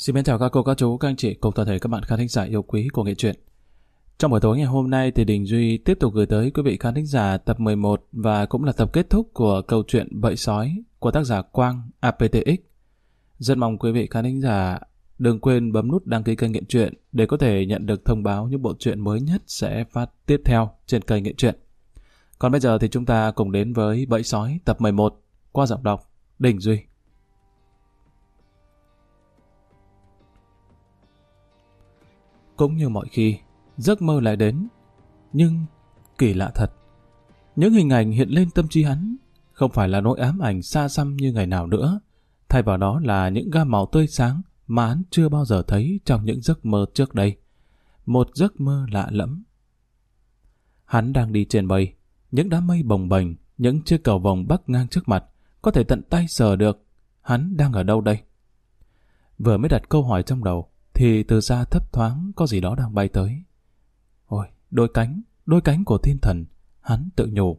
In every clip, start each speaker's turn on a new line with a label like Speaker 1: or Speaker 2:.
Speaker 1: Xin mến chào các cô, các chú, các anh chị cùng toàn thể các bạn khán thính giả yêu quý của Nghệ Truyện. Trong buổi tối ngày hôm nay thì Đình Duy tiếp tục gửi tới quý vị khán thính giả tập 11 và cũng là tập kết thúc của câu chuyện Bẫy Sói của tác giả Quang APTX. Rất mong quý vị khán thính giả đừng quên bấm nút đăng ký kênh Nghệ Truyện để có thể nhận được thông báo những bộ truyện mới nhất sẽ phát tiếp theo trên kênh Nghệ Truyện. Còn bây giờ thì chúng ta cùng đến với Bẫy Sói tập 11 qua giọng đọc Đình Duy. Cũng như mọi khi, giấc mơ lại đến. Nhưng kỳ lạ thật, những hình ảnh hiện lên tâm trí hắn không phải là nỗi ám ảnh xa xăm như ngày nào nữa. Thay vào đó là những gam màu tươi sáng mà hắn chưa bao giờ thấy trong những giấc mơ trước đây. Một giấc mơ lạ lẫm. Hắn đang đi trên mây, những đám mây bồng bềnh, những chiếc cầu vồng bắc ngang trước mặt, có thể tận tay sờ được. Hắn đang ở đâu đây? Vừa mới đặt câu hỏi trong đầu, thì từ xa thấp thoáng có gì đó đang bay tới. Ôi, đôi cánh của thiên thần, hắn tự nhủ.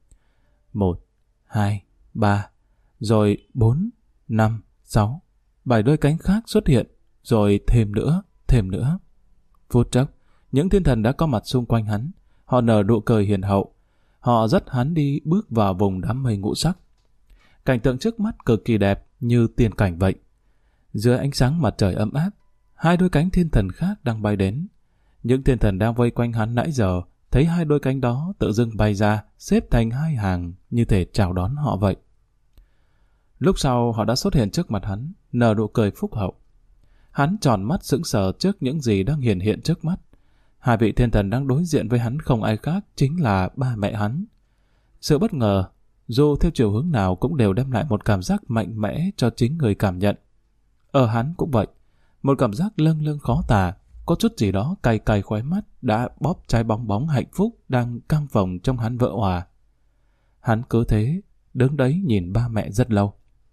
Speaker 1: 1, 2, 3, rồi 4, 5, 6. 7 đôi cánh khác xuất hiện, rồi thêm nữa. Phút chốc, những thiên thần đã có mặt xung quanh hắn. Họ nở nụ cười hiền hậu. Họ dắt hắn đi bước vào vùng đám mây ngũ sắc. Cảnh tượng trước mắt cực kỳ đẹp như tiên cảnh vậy. Dưới ánh sáng mặt trời ấm áp, hai đôi cánh thiên thần khác đang bay đến. Những thiên thần đang vây quanh hắn nãy giờ thấy hai đôi cánh đó tự dưng bay ra, xếp thành hai hàng như thể chào đón họ vậy. Lúc sau họ đã xuất hiện trước mặt hắn, nở nụ cười phúc hậu. Hắn tròn mắt sững sờ trước những gì đang hiện trước mắt. Hai vị thiên thần đang đối diện với hắn không ai khác chính là ba mẹ hắn. Sự bất ngờ, dù theo chiều hướng nào cũng đều đem lại một cảm giác mạnh mẽ cho chính người cảm nhận. Ở hắn cũng vậy. Một cảm giác lâng lâng khó tả, có chút gì đó cay cay khóe mắt đã bóp trái bong bóng hạnh phúc đang căng phồng trong hắn vỡ òa. Hắn cứ thế, đứng đấy nhìn ba mẹ rất lâu.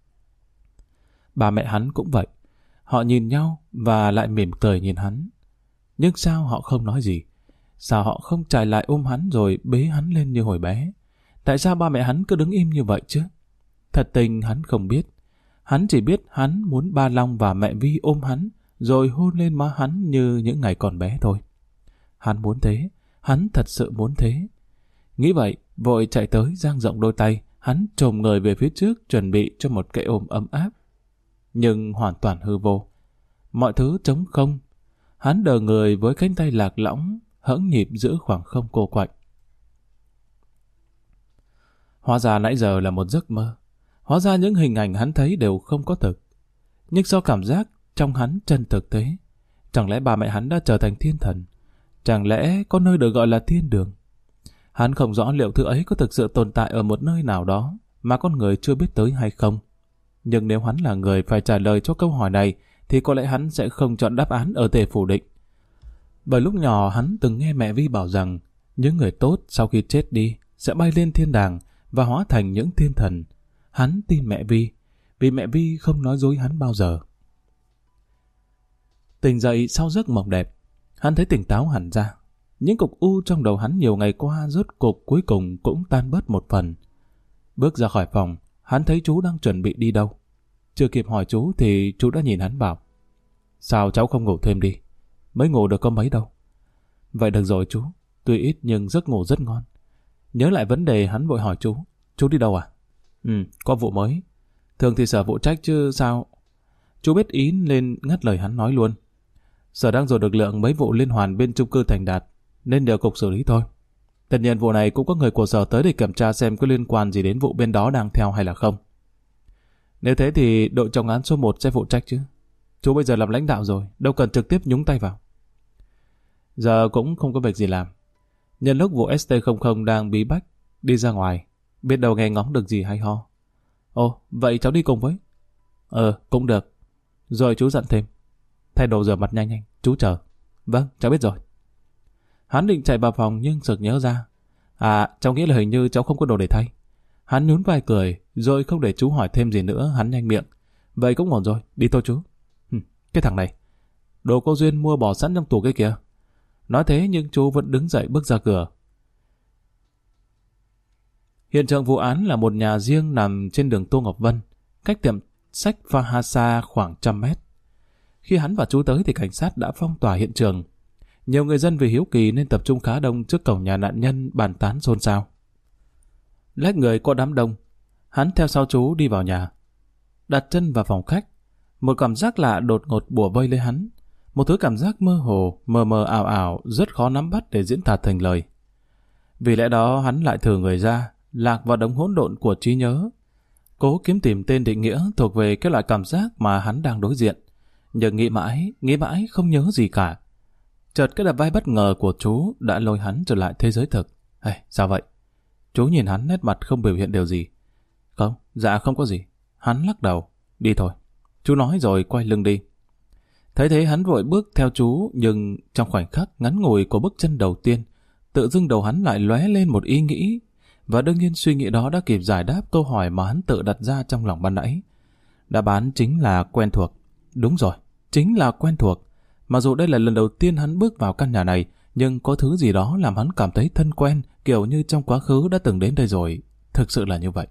Speaker 1: Ba mẹ hắn cũng vậy. Họ nhìn nhau và lại mỉm cười nhìn hắn. Nhưng sao họ không nói gì? Sao họ không chạy lại ôm hắn rồi bế hắn lên như hồi bé? Tại sao ba mẹ hắn cứ đứng im như vậy chứ? Thật tình hắn không biết. Hắn chỉ biết hắn muốn ba Long và mẹ Vi ôm hắn, rồi hôn lên má hắn như những ngày còn bé thôi. Hắn muốn thế, hắn thật sự muốn thế. Nghĩ vậy, vội chạy tới dang rộng đôi tay, hắn chồm người về phía trước chuẩn bị cho một cái ôm ấm áp. Nhưng hoàn toàn hư vô. Mọi thứ trống không. Hắn đờ người với cánh tay lạc lõng, hẫng nhịp giữa khoảng không cô quạnh. Hóa ra nãy giờ là một giấc mơ. Hóa ra những hình ảnh hắn thấy đều không có thực. Nhưng sao cảm giác trong hắn chân thực thế? Chẳng lẽ ba mẹ hắn đã trở thành thiên thần? Chẳng lẽ có nơi được gọi là thiên đường? Hắn không rõ liệu thứ ấy có thực sự tồn tại ở một nơi nào đó mà con người chưa biết tới hay không. Nhưng nếu hắn là người phải trả lời cho câu hỏi này thì có lẽ hắn sẽ không chọn đáp án ở thể phủ định. Bởi lúc nhỏ hắn từng nghe mẹ Vi bảo rằng những người tốt sau khi chết đi sẽ bay lên thiên đàng và hóa thành những thiên thần. Hắn tin mẹ Vi, vì mẹ Vi không nói dối hắn bao giờ. Tỉnh dậy sau giấc mộng đẹp, hắn thấy tỉnh táo hẳn ra. Những cục u trong đầu hắn nhiều ngày qua rốt cục cuối cùng cũng tan bớt một phần. Bước ra khỏi phòng, hắn thấy chú đang chuẩn bị đi đâu. Chưa kịp hỏi chú thì chú đã nhìn hắn bảo: Sao cháu không ngủ thêm đi? Mới ngủ được có mấy đâu. Vậy được rồi chú, tuy ít nhưng giấc ngủ rất ngon. Nhớ lại vấn đề hắn vội hỏi chú đi đâu à? Có vụ mới. Thường thì sở phụ trách chứ sao? Chú biết ý lên ngắt lời hắn nói luôn. Sở đang dồn lực lượng mấy vụ liên hoàn bên chung cư Thành Đạt, nên nhờ cục xử lý thôi. Tất nhiên vụ này cũng có người của sở tới để kiểm tra xem có liên quan gì đến vụ bên đó đang theo hay là không. Nếu thế thì đội trọng án số 1 sẽ phụ trách chứ. Chú bây giờ làm lãnh đạo rồi, đâu cần trực tiếp nhúng tay vào. Giờ cũng không có việc gì làm. Nhân lúc vụ ST00 đang bí bách, đi ra ngoài, biết đâu nghe ngóng được gì hay ho. Ồ, vậy cháu đi cùng với. Cũng được. Rồi chú dặn thêm. Thay đồ rửa mặt nhanh, chú chờ. Vâng, cháu biết rồi. Hắn định chạy vào phòng nhưng sực nhớ ra. Cháu nghĩ là hình như cháu không có đồ để thay. Hắn nhún vai cười, rồi không để chú hỏi thêm gì nữa, hắn nhanh miệng. Vậy cũng ổn rồi, đi thôi chú. Cái thằng này, đồ cô Duyên mua bỏ sẵn trong tủ cái kìa. Nói thế nhưng chú vẫn đứng dậy bước ra cửa. Hiện trường vụ án là một nhà riêng nằm trên đường Tô Ngọc Vân, cách tiệm sách Phahasa khoảng 100 mét. Khi hắn và chú tới thì cảnh sát đã phong tỏa hiện trường. Nhiều người dân vì hiếu kỳ nên tập trung khá đông trước cổng nhà nạn nhân bàn tán xôn xao. Lách người qua đám đông, hắn theo sau chú đi vào nhà. Đặt chân vào phòng khách, một cảm giác lạ đột ngột bủa vây lấy hắn. Một thứ cảm giác mơ hồ, mờ mờ ảo ảo, rất khó nắm bắt để diễn tả thành lời. Vì lẽ đó hắn lại thử người ra, lạc vào đống hỗn độn của trí nhớ, cố kiếm tìm tên định nghĩa thuộc về cái loại cảm giác mà hắn đang đối diện. Nhưng nghĩ mãi không nhớ gì cả. Chợt cái đập vai bất ngờ của chú đã lôi hắn trở lại thế giới thực. Sao vậy? Chú nhìn hắn nét mặt không biểu hiện điều gì. Không, dạ không có gì. Hắn lắc đầu. Đi thôi. Chú nói rồi quay lưng đi. Thấy thế hắn vội bước theo chú, nhưng trong khoảnh khắc ngắn ngủi của bước chân đầu tiên, tự dưng đầu hắn lại lóe lên một ý nghĩ. Và đương nhiên suy nghĩ đó đã kịp giải đáp câu hỏi mà hắn tự đặt ra trong lòng ban nãy. Đáp án chính là quen thuộc. Đúng rồi, chính là quen thuộc. Mặc dù đây là lần đầu tiên hắn bước vào căn nhà này, nhưng có thứ gì đó làm hắn cảm thấy thân quen, kiểu như trong quá khứ đã từng đến đây rồi. Thực sự là như vậy.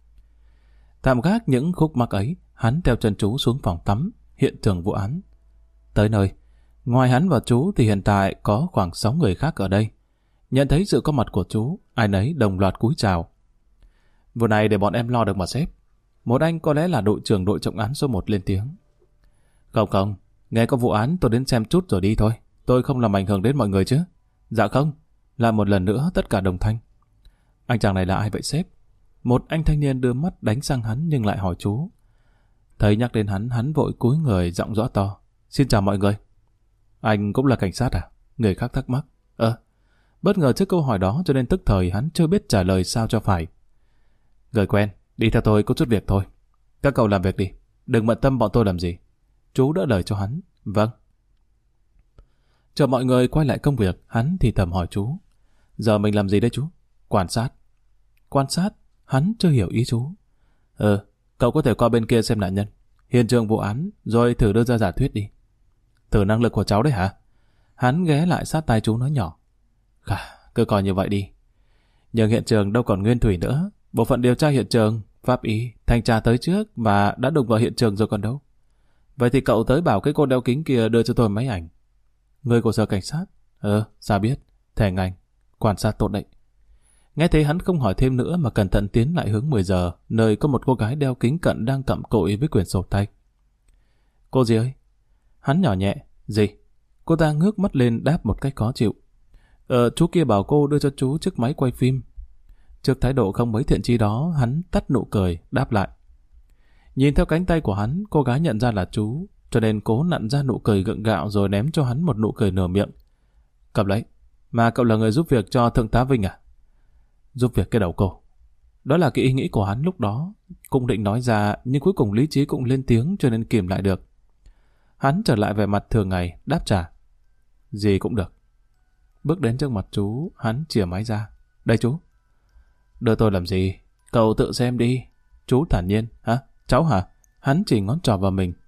Speaker 1: Tạm gác những khúc mắc ấy, hắn theo chân chú xuống phòng tắm, hiện trường vụ án. Tới nơi, ngoài hắn và chú thì hiện tại có khoảng 6 người khác ở đây. Nhận thấy sự có mặt của chú, ai nấy đồng loạt cúi chào. Vụ này để bọn em lo được mà sếp. Một anh có lẽ là đội trưởng đội trọng án số 1 lên tiếng. Không, nghe có vụ án tôi đến xem chút rồi đi thôi. Tôi không làm ảnh hưởng đến mọi người chứ. Dạ không, lại một lần nữa tất cả đồng thanh. Anh chàng này là ai vậy sếp? Một anh thanh niên đưa mắt đánh sang hắn nhưng lại hỏi chú. Thấy nhắc đến hắn vội cúi người giọng rõ to. Xin chào mọi người. Anh cũng là cảnh sát à? Người khác thắc mắc. Bất ngờ trước câu hỏi đó cho nên tức thời hắn chưa biết trả lời sao cho phải. Người quen, đi theo tôi có chút việc thôi. Các cậu làm việc đi, đừng bận tâm bọn tôi làm gì. Chú đỡ lời cho hắn. Vâng. Chờ mọi người quay lại công việc, hắn thì thầm hỏi chú. Giờ mình làm gì đây chú? Quan sát. Quan sát? Hắn chưa hiểu ý chú. Cậu có thể qua bên kia xem nạn nhân, hiện trường vụ án, rồi thử đưa ra giả thuyết đi. Thử năng lực của cháu đấy hả? Hắn ghé lại sát tai chú nói nhỏ. Cứ coi như vậy đi. Nhưng hiện trường đâu còn nguyên thủy nữa. Bộ phận điều tra hiện trường, pháp y, thanh tra tới trước và đã đụng vào hiện trường rồi còn đâu. Vậy thì cậu tới bảo cái cô đeo kính kia đưa cho tôi máy ảnh. Người của sở cảnh sát? Sao biết? Thẻ ngành. Quan sát tốt đấy. Nghe thấy hắn không hỏi thêm nữa mà cẩn thận tiến lại hướng 10 giờ, nơi có một cô gái đeo kính cận đang cặm cụi với quyển sổ tay. Cô gì ơi? Hắn nhỏ nhẹ. Gì? Cô ta ngước mắt lên đáp một cách khó chịu. Chú kia bảo cô đưa cho chú chiếc máy quay phim. Trước thái độ không mấy thiện chí đó, hắn tắt nụ cười, đáp lại. Nhìn theo cánh tay của hắn, cô gái nhận ra là chú, cho nên cố nặn ra nụ cười gượng gạo rồi ném cho hắn một nụ cười nửa miệng. Cầm lấy. Mà cậu là người giúp việc cho Thượng tá Vinh à? Giúp việc cái đầu cô. Đó là cái ý nghĩ của hắn lúc đó. Cũng định nói ra, nhưng cuối cùng lý trí cũng lên tiếng cho nên kìm lại được. Hắn trở lại về mặt thường ngày, đáp trả. Gì cũng được. Bước đến trước mặt chú, hắn chìa máy ra. Đây chú. Đưa tôi làm gì? Cậu tự xem đi. Chú thản nhiên. Hả? Cháu hả? Hắn chỉ ngón trỏ vào mình.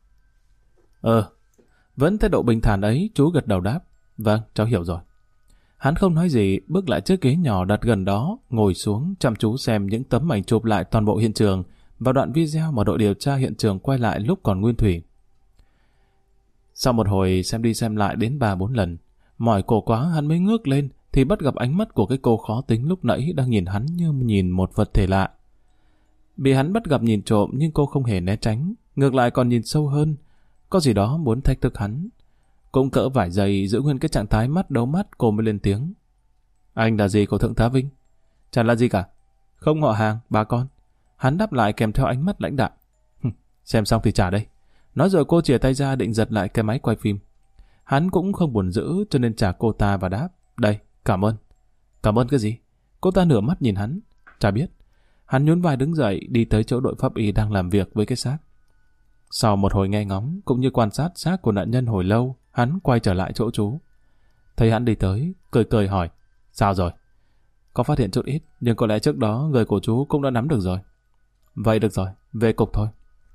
Speaker 1: Vẫn thái độ bình thản ấy, chú gật đầu đáp. Vâng, cháu hiểu rồi. Hắn không nói gì, bước lại chiếc ghế nhỏ đặt gần đó, ngồi xuống chăm chú xem những tấm ảnh chụp lại toàn bộ hiện trường và đoạn video mà đội điều tra hiện trường quay lại lúc còn nguyên thủy. Sau một hồi xem đi xem lại đến 3-4 lần, mỏi cổ quá hắn mới ngước lên thì bắt gặp ánh mắt của cái cô khó tính lúc nãy đang nhìn hắn như nhìn một vật thể lạ. Bị hắn bắt gặp nhìn trộm nhưng cô không hề né tránh, ngược lại còn nhìn sâu hơn, có gì đó muốn thách thức hắn. Cũng cỡ vài giây giữ nguyên cái trạng thái mắt đấu mắt, cô mới lên tiếng. Anh là gì của Thượng tá Vinh? Chẳng là gì cả. Không họ hàng, bà con. Hắn đáp lại kèm theo ánh mắt lãnh đạm. Xem xong thì trả đây. Nói rồi cô chìa tay ra định giật lại cái máy quay phim. Hắn cũng không buồn giữ cho nên trả cô ta và đáp. Đây, cảm ơn. Cảm ơn cái gì? Cô ta nửa mắt nhìn hắn. Chả biết. Hắn nhún vai đứng dậy đi tới chỗ đội pháp y đang làm việc với cái xác. Sau một hồi nghe ngóng cũng như quan sát xác của nạn nhân hồi lâu, hắn quay trở lại chỗ chú. Thấy hắn đi tới, cười cười hỏi. Sao rồi? Có phát hiện chút ít, nhưng có lẽ trước đó người của chú cũng đã nắm được rồi. Vậy được rồi, về cục thôi.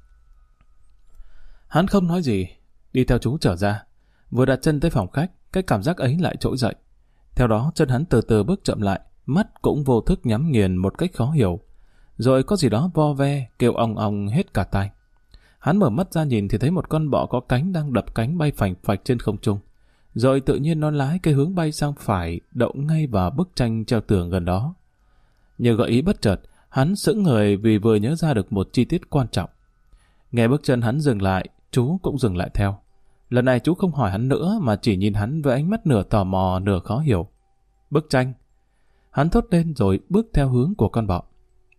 Speaker 1: Hắn không nói gì, đi theo chú trở ra. Vừa đặt chân tới phòng khách, cái cảm giác ấy lại trỗi dậy. Theo đó chân hắn từ từ bước chậm lại, mắt cũng vô thức nhắm nghiền một cách khó hiểu. Rồi có gì đó vo ve, kêu ong ong hết cả tai. Hắn mở mắt ra nhìn thì thấy một con bọ có cánh đang đập cánh bay phành phạch trên không trung. Rồi tự nhiên nó lái cái hướng bay sang phải, đậu ngay vào bức tranh treo tường gần đó. Như gợi ý bất chợt, hắn sững người vì vừa nhớ ra được một chi tiết quan trọng. Nghe bước chân hắn dừng lại, chú cũng dừng lại theo. Lần này chú không hỏi hắn nữa mà chỉ nhìn hắn với ánh mắt nửa tò mò nửa khó hiểu. Bức tranh. Hắn thốt lên rồi bước theo hướng của con bọ.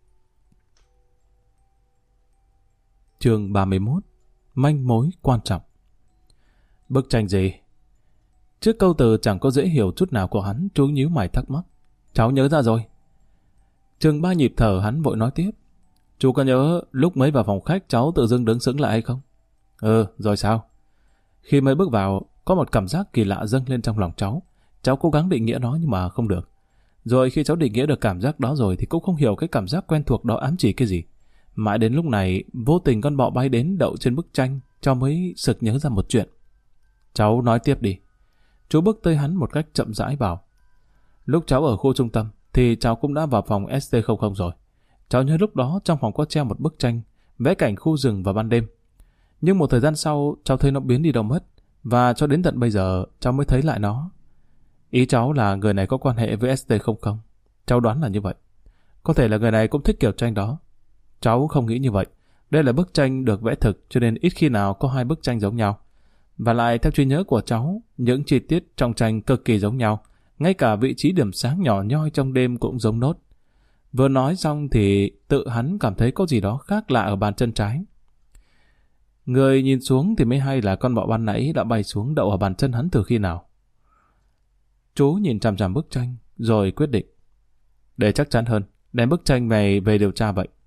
Speaker 1: Chương 31. Manh mối quan trọng. Bức tranh gì? Trước câu từ chẳng có dễ hiểu chút nào của hắn, chú nhíu mày thắc mắc. Cháu nhớ ra rồi. Chừng 3 nhịp thở hắn vội nói tiếp. Chú có nhớ lúc mới vào phòng khách cháu tự dưng đứng sững lại hay không? Rồi sao? Khi mới bước vào, có một cảm giác kỳ lạ dâng lên trong lòng cháu. Cháu cố gắng định nghĩa nó nhưng mà không được. Rồi khi cháu định nghĩa được cảm giác đó rồi thì cũng không hiểu cái cảm giác quen thuộc đó ám chỉ cái gì. Mãi đến lúc này, vô tình con bọ bay đến đậu trên bức tranh, cháu mới sực nhớ ra một chuyện. Cháu nói tiếp đi. Chú bước tới hắn một cách chậm rãi bảo. Lúc cháu ở khu trung tâm, thì cháu cũng đã vào phòng ST00 rồi. Cháu nhớ lúc đó trong phòng có treo một bức tranh, vẽ cảnh khu rừng vào ban đêm. Nhưng một thời gian sau, cháu thấy nó biến đi đâu mất, và cho đến tận bây giờ, cháu mới thấy lại nó. Ý cháu là người này có quan hệ với ST00. Cháu đoán là như vậy. Có thể là người này cũng thích kiểu tranh đó. Cháu không nghĩ như vậy. Đây là bức tranh được vẽ thực, cho nên ít khi nào có hai bức tranh giống nhau. Và lại theo trí nhớ của cháu, những chi tiết trong tranh cực kỳ giống nhau. Ngay cả vị trí điểm sáng nhỏ nhoi trong đêm cũng giống nốt. Vừa nói xong thì tự hắn cảm thấy có gì đó khác lạ ở bàn chân trái. Người nhìn xuống thì mới hay là con bọ ban nãy đã bay xuống đậu ở bàn chân hắn từ khi nào. Chú nhìn chằm chằm bức tranh, rồi quyết định. Để chắc chắn hơn, đem bức tranh này về điều tra vậy.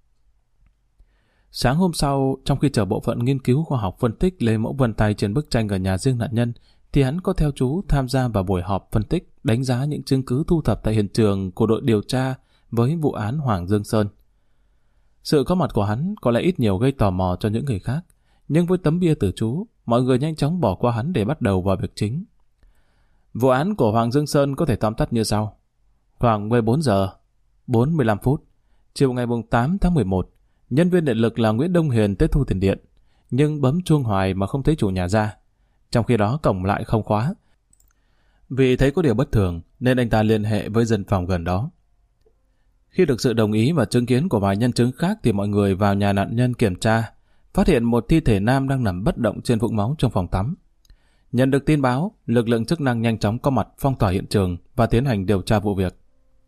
Speaker 1: Sáng hôm sau, trong khi chờ bộ phận nghiên cứu khoa học phân tích lấy mẫu vân tay trên bức tranh ở nhà riêng nạn nhân, thì hắn có theo chú tham gia vào buổi họp phân tích, đánh giá những chứng cứ thu thập tại hiện trường của đội điều tra với vụ án Hoàng Dương Sơn. Sự có mặt của hắn có lẽ ít nhiều gây tò mò cho những người khác, nhưng với tấm bia từ chú, mọi người nhanh chóng bỏ qua hắn để bắt đầu vào việc chính. Vụ án của Hoàng Dương Sơn có thể tóm tắt như sau. Khoảng 14 giờ 45 phút, chiều ngày 8 tháng 11, nhân viên điện lực là Nguyễn Đông Hiền tới thu tiền điện, nhưng bấm chuông hoài mà không thấy chủ nhà ra. Trong khi đó cổng lại không khóa. Vì thấy có điều bất thường nên anh ta liên hệ với dân phòng gần đó. Khi được sự đồng ý và chứng kiến của vài nhân chứng khác thì mọi người vào nhà nạn nhân kiểm tra, phát hiện một thi thể nam đang nằm bất động trên vũng máu trong phòng tắm. Nhận được tin báo, lực lượng chức năng nhanh chóng có mặt phong tỏa hiện trường và tiến hành điều tra vụ việc.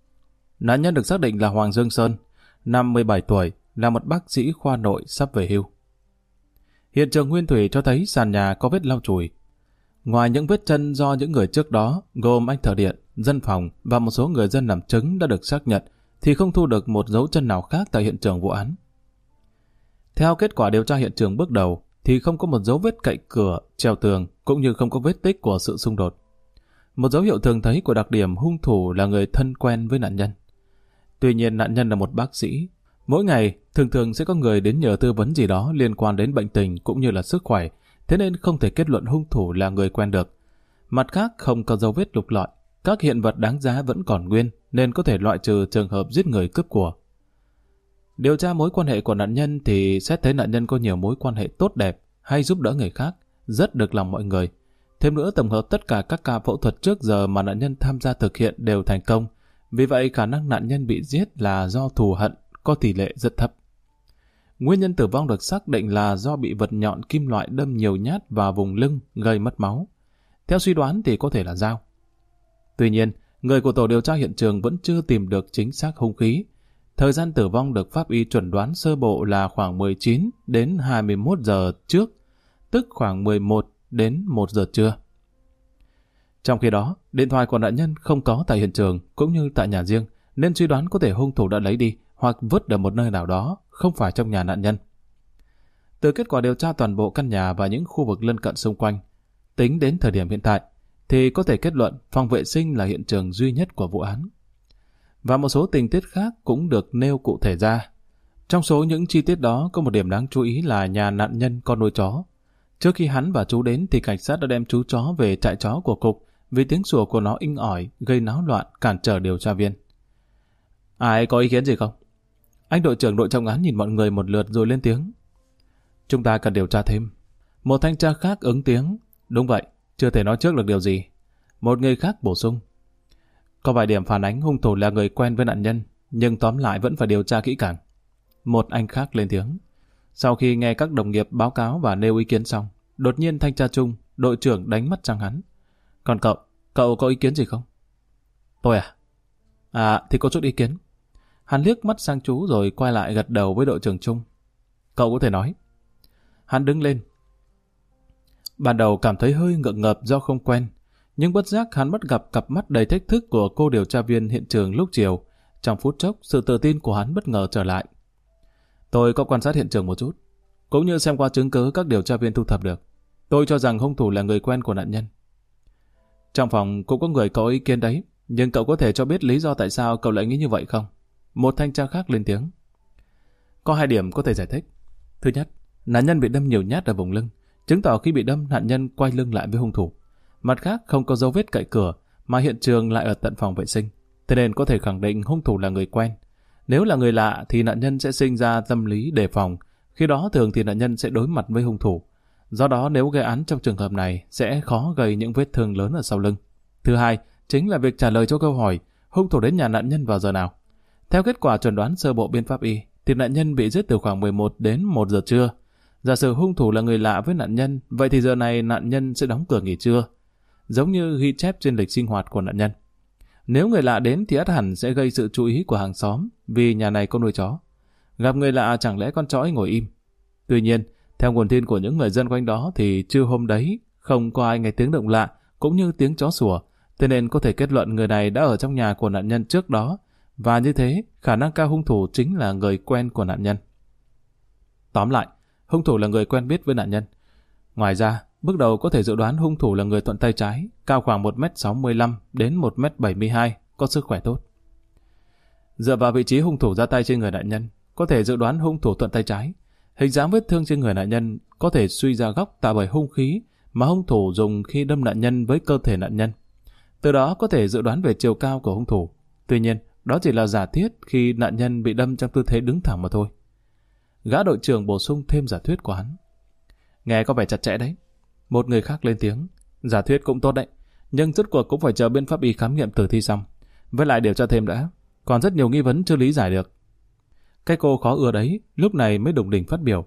Speaker 1: Nạn nhân được xác định là Hoàng Dương Sơn, 57 tuổi, là một bác sĩ khoa nội sắp về hưu. Hiện trường nguyên thủy cho thấy sàn nhà có vết lau chùi. Ngoài những vết chân do những người trước đó, gồm anh thợ điện, dân phòng và một số người dân làm chứng đã được xác nhận, thì không thu được một dấu chân nào khác tại hiện trường vụ án. Theo kết quả điều tra hiện trường bước đầu, thì không có một dấu vết cậy cửa, treo tường, cũng như không có vết tích của sự xung đột. Một dấu hiệu thường thấy của đặc điểm hung thủ là người thân quen với nạn nhân. Tuy nhiên nạn nhân là một bác sĩ. Mỗi ngày, thường sẽ có người đến nhờ tư vấn gì đó liên quan đến bệnh tình cũng như là sức khỏe, thế nên không thể kết luận hung thủ là người quen được. Mặt khác, không có dấu vết lục lọi, các hiện vật đáng giá vẫn còn nguyên, nên có thể loại trừ trường hợp giết người cướp của. Điều tra mối quan hệ của nạn nhân thì xét thấy nạn nhân có nhiều mối quan hệ tốt đẹp, hay giúp đỡ người khác, rất được lòng mọi người. Thêm nữa, tổng hợp tất cả các ca phẫu thuật trước giờ mà nạn nhân tham gia thực hiện đều thành công, vì vậy khả năng nạn nhân bị giết là do thù hận có tỷ lệ rất thấp. Nguyên nhân tử vong được xác định là do bị vật nhọn kim loại đâm nhiều nhát vào vùng lưng gây mất máu. Theo suy đoán thì có thể là dao. Tuy nhiên, người của tổ điều tra hiện trường vẫn chưa tìm được chính xác hung khí. Thời gian tử vong được pháp y chuẩn đoán sơ bộ là khoảng 19 đến 21 giờ trước, tức khoảng 11 đến 1 giờ trưa. Trong khi đó, điện thoại của nạn nhân không có tại hiện trường cũng như tại nhà riêng, nên suy đoán có thể hung thủ đã lấy đi hoặc vứt ở một nơi nào đó, không phải trong nhà nạn nhân. Từ kết quả điều tra toàn bộ căn nhà và những khu vực lân cận xung quanh, tính đến thời điểm hiện tại, thì có thể kết luận phòng vệ sinh là hiện trường duy nhất của vụ án. Và một số tình tiết khác cũng được nêu cụ thể ra. Trong số những chi tiết đó có một điểm đáng chú ý là nhà nạn nhân có nuôi chó. Trước khi hắn và chú đến thì cảnh sát đã đem chú chó về trại chó của cục vì tiếng sủa của nó inh ỏi gây náo loạn cản trở điều tra viên. Ai có ý kiến gì không? Anh đội trưởng đội trọng án nhìn mọi người một lượt rồi lên tiếng. Chúng ta cần điều tra thêm. Một thanh tra khác ứng tiếng. Đúng vậy, chưa thể nói trước được điều gì. Một người khác bổ sung. Có vài điểm phản ánh hung thủ là người quen với nạn nhân, nhưng tóm lại vẫn phải điều tra kỹ càng. Một anh khác lên tiếng. Sau khi nghe các đồng nghiệp báo cáo và nêu ý kiến xong, đột nhiên thanh tra Trung, đội trưởng đánh mắt sang hắn. Còn cậu có ý kiến gì không? Tôi à? Thì có chút ý kiến. Hắn liếc mắt sang chú rồi quay lại gật đầu với đội trưởng Trung. Cậu có thể nói. Hắn đứng lên. Ban đầu cảm thấy hơi ngượng ngợp do không quen, nhưng bất giác hắn bắt gặp cặp mắt đầy thách thức của cô điều tra viên hiện trường lúc chiều. Trong phút chốc, sự tự tin của hắn bất ngờ trở lại. Tôi có quan sát hiện trường một chút, cũng như xem qua chứng cứ các điều tra viên thu thập được. Tôi cho rằng hung thủ là người quen của nạn nhân. Trong phòng cũng có người có ý kiến đấy, nhưng cậu có thể cho biết lý do tại sao cậu lại nghĩ như vậy không? Một thanh tra khác lên tiếng. Có 2 điểm có thể giải thích. Thứ nhất, nạn nhân bị đâm nhiều nhát ở vùng lưng, chứng tỏ khi bị đâm nạn nhân quay lưng lại với hung thủ. Mặt khác, không có dấu vết cậy cửa, mà hiện trường lại ở tận phòng vệ sinh, thế nên có thể khẳng định hung thủ là người quen. Nếu là người lạ thì nạn nhân sẽ sinh ra tâm lý đề phòng, khi đó thường thì nạn nhân sẽ đối mặt với hung thủ. Do đó nếu gây án trong trường hợp này sẽ khó gây những vết thương lớn ở sau lưng. Thứ hai, chính là việc trả lời cho câu hỏi hung thủ đến nhà nạn nhân vào giờ nào. Theo kết quả chẩn đoán sơ bộ bên pháp y, thì nạn nhân bị giết từ khoảng 11 đến 1 giờ trưa. Giả sử hung thủ là người lạ với nạn nhân, vậy thì giờ này nạn nhân sẽ đóng cửa nghỉ trưa, giống như ghi chép trên lịch sinh hoạt của nạn nhân. Nếu người lạ đến thì ắt hẳn sẽ gây sự chú ý của hàng xóm, vì nhà này có nuôi chó. Gặp người lạ chẳng lẽ con chó ấy ngồi im. Tuy nhiên, theo nguồn tin của những người dân quanh đó thì trưa hôm đấy không có ai nghe tiếng động lạ cũng như tiếng chó sủa, thế nên có thể kết luận người này đã ở trong nhà của nạn nhân trước đó, và như thế khả năng cao hung thủ chính là người quen của nạn nhân. Tóm lại, hung thủ là người quen biết với nạn nhân. Ngoài ra, bước đầu có thể dự đoán hung thủ là người thuận tay trái, cao khoảng 1m65 đến 1m72, có sức khỏe tốt. Dựa vào vị trí hung thủ ra tay trên người nạn nhân, có thể dự đoán hung thủ thuận tay trái. Hình dáng vết thương trên người nạn nhân có thể suy ra góc tạo bởi hung khí mà hung thủ dùng khi đâm nạn nhân với cơ thể nạn nhân. Từ đó có thể dự đoán về chiều cao của hung thủ. Tuy nhiên, đó chỉ là giả thiết khi nạn nhân bị đâm trong tư thế đứng thẳng mà thôi. Gã đội trưởng bổ sung thêm giả thuyết của hắn. Nghe có vẻ chặt chẽ đấy. Một người khác lên tiếng. Giả thuyết cũng tốt đấy, nhưng rốt cuộc cũng phải chờ bên pháp y khám nghiệm tử thi xong. Với lại điều tra thêm đã. Còn rất nhiều nghi vấn chưa lý giải được. Cái cô khó ưa đấy, lúc này mới đùng đỉnh phát biểu.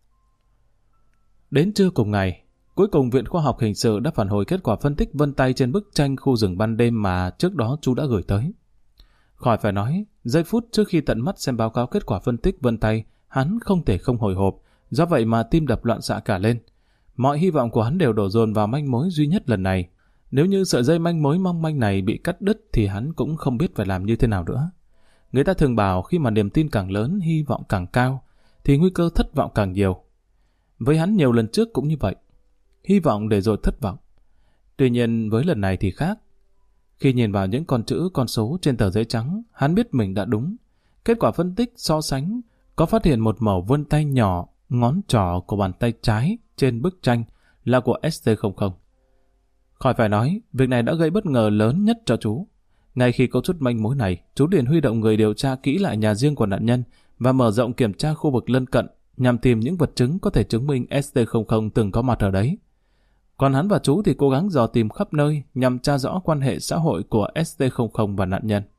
Speaker 1: Đến trưa cùng ngày, cuối cùng Viện Khoa học Hình sự đã phản hồi kết quả phân tích vân tay trên bức tranh khu rừng ban đêm mà trước đó chú đã gửi tới. Khỏi phải nói, giây phút trước khi tận mắt xem báo cáo kết quả phân tích vân tay, hắn không thể không hồi hộp, do vậy mà tim đập loạn xạ cả lên. Mọi hy vọng của hắn đều đổ dồn vào manh mối duy nhất lần này. Nếu như sợi dây manh mối mong manh này bị cắt đứt thì hắn cũng không biết phải làm như thế nào nữa. Người ta thường bảo khi mà niềm tin càng lớn, hy vọng càng cao, thì nguy cơ thất vọng càng nhiều. Với hắn nhiều lần trước cũng như vậy. Hy vọng để rồi thất vọng. Tuy nhiên với lần này thì khác. Khi nhìn vào những con chữ, con số trên tờ giấy trắng, hắn biết mình đã đúng. Kết quả phân tích so sánh có phát hiện một mẩu vân tay nhỏ, ngón trỏ của bàn tay trái trên bức tranh là của ST00. Khỏi phải nói, việc này đã gây bất ngờ lớn nhất cho chú. Ngay khi có chút manh mối này, chú liền huy động người điều tra kỹ lại nhà riêng của nạn nhân và mở rộng kiểm tra khu vực lân cận nhằm tìm những vật chứng có thể chứng minh ST00 từng có mặt ở đấy. Còn hắn và chú thì cố gắng dò tìm khắp nơi nhằm tra rõ quan hệ xã hội của ST00 và nạn nhân.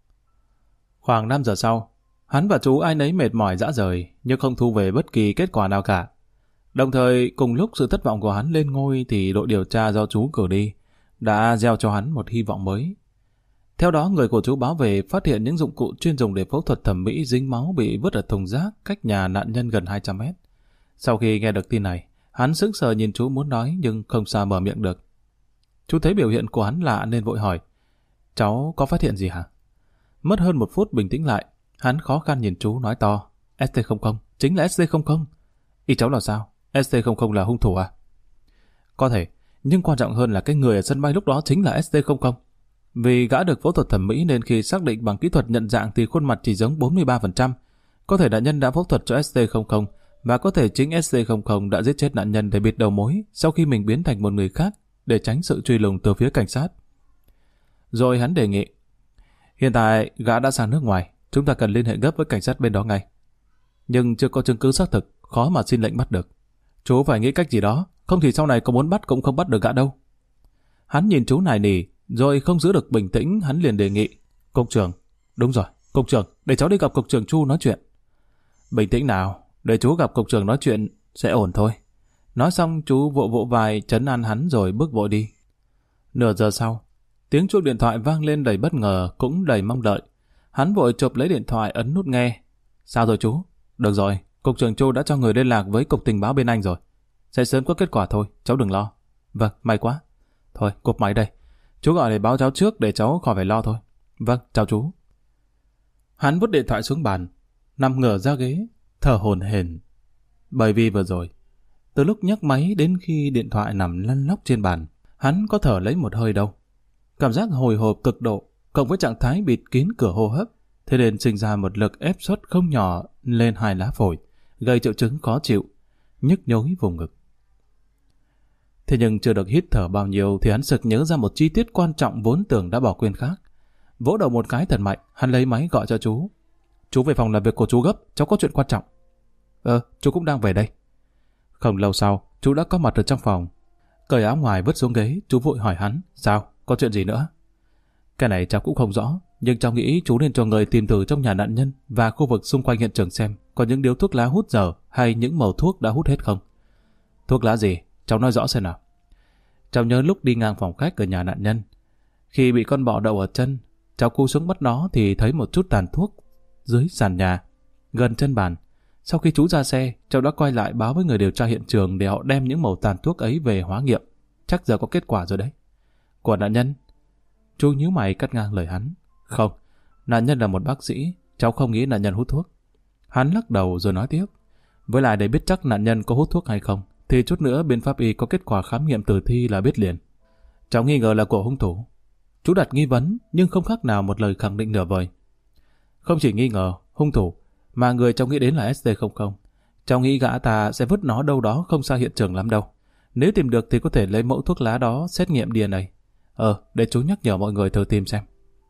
Speaker 1: Khoảng 5 giờ sau, hắn và chú ai nấy mệt mỏi rã rời nhưng không thu về bất kỳ kết quả nào cả. Đồng thời, cùng lúc sự thất vọng của hắn lên ngôi thì đội điều tra do chú cử đi đã gieo cho hắn một hy vọng mới. Theo đó, người của chú báo về phát hiện những dụng cụ chuyên dùng để phẫu thuật thẩm mỹ dính máu bị vứt ở thùng rác cách nhà nạn nhân gần 200 mét. Sau khi nghe được tin này, hắn sững sờ nhìn chú muốn nói nhưng không sao mở miệng được. Chú thấy biểu hiện của hắn lạ nên vội hỏi, cháu có phát hiện gì hả? Mất hơn 1 phút bình tĩnh lại, hắn khó khăn nhìn chú nói to, ST00, chính là ST00. Ý cháu là sao? ST00 là hung thủ à? Có thể, nhưng quan trọng hơn là cái người ở sân bay lúc đó chính là ST00. Vì gã được phẫu thuật thẩm mỹ nên khi xác định bằng kỹ thuật nhận dạng thì khuôn mặt chỉ giống 43%. Có thể nạn nhân đã phẫu thuật cho ST00 và có thể chính ST00 đã giết chết nạn nhân để bịt đầu mối sau khi mình biến thành một người khác để tránh sự truy lùng từ phía cảnh sát. Rồi hắn đề nghị, hiện tại gã đã sang nước ngoài, chúng ta cần liên hệ gấp với cảnh sát bên đó ngay. Nhưng chưa có chứng cứ xác thực, khó mà xin lệnh bắt được. Chú phải nghĩ cách gì đó, không thì sau này có muốn bắt cũng không bắt được gã đâu. Hắn nhìn chú nài nỉ, rồi không giữ được bình tĩnh, hắn liền đề nghị. Cục trưởng, đúng rồi, cục trưởng, để cháu đi gặp cục trưởng Chu nói chuyện. Bình tĩnh nào, để chú gặp cục trưởng nói chuyện sẽ ổn thôi. Nói xong chú vỗ vỗ vai trấn an hắn rồi bước vội đi. Nửa giờ sau, tiếng chuông điện thoại vang lên đầy bất ngờ cũng đầy mong đợi. Hắn vội chộp lấy điện thoại ấn nút nghe. Sao rồi chú? Được rồi, cục trưởng Chu đã cho người liên lạc với cục tình báo bên Anh rồi. Sẽ sớm có kết quả thôi, cháu đừng lo. Vâng, may quá. Thôi, cúp máy đây. Chú gọi để báo cháu trước để cháu khỏi phải lo thôi. Vâng, chào chú. Hắn vứt điện thoại xuống bàn, nằm ngửa ra ghế, thở hổn hển. Bởi vì vừa rồi, từ lúc nhấc máy đến khi điện thoại nằm lăn lóc trên bàn, hắn có thở lấy một hơi đâu. Cảm giác hồi hộp cực độ, cộng với trạng thái bịt kín cửa hô hấp, thế nên sinh ra một lực ép suất không nhỏ lên hai lá phổi, gây triệu chứng khó chịu, nhức nhối vùng ngực. Thế nhưng chưa được hít thở bao nhiêu thì hắn sực nhớ ra một chi tiết quan trọng vốn tưởng đã bỏ quên khác. Vỗ đầu một cái thật mạnh, hắn lấy máy gọi cho chú. Chú về phòng làm việc của chú gấp, cháu có chuyện quan trọng. Chú cũng đang về đây. Không lâu sau, chú đã có mặt ở trong phòng. Cởi áo ngoài vứt xuống ghế, chú vội hỏi hắn. Sao? Có chuyện gì nữa? Cái này cháu cũng không rõ, nhưng cháu nghĩ chú nên cho người tìm thử trong nhà nạn nhân và khu vực xung quanh hiện trường xem có những điếu thuốc lá hút dở hay những mẩu thuốc đã hút hết không. Thuốc lá gì? Cháu nói rõ xem nào. Cháu nhớ lúc đi ngang phòng khách ở nhà nạn nhân, khi bị con bọ đậu ở chân, cháu cúi xuống bắt nó thì thấy một chút tàn thuốc dưới sàn nhà, gần chân bàn. Sau khi chú ra xe, cháu đã quay lại báo với người điều tra hiện trường để họ đem những mẩu tàn thuốc ấy về hóa nghiệm. Chắc giờ có kết quả rồi đấy. Của nạn nhân? Chú nhíu mày cắt ngang lời hắn. Không, nạn nhân là một bác sĩ, cháu không nghĩ nạn nhân hút thuốc. Hắn lắc đầu rồi nói tiếp. Với lại để biết chắc nạn nhân có hút thuốc hay không, thì chút nữa bên pháp y có kết quả khám nghiệm tử thi là biết liền. Cháu nghi ngờ là của hung thủ. Chú đặt nghi vấn nhưng không khác nào một lời khẳng định nửa vời. Không chỉ nghi ngờ hung thủ, mà người cháu nghĩ đến là ST00. Cháu nghĩ gã ta sẽ vứt nó đâu đó không xa hiện trường lắm đâu. Nếu tìm được thì có thể lấy mẫu thuốc lá đó xét nghiệm DNA. Để chú nhắc nhở mọi người thử tìm xem.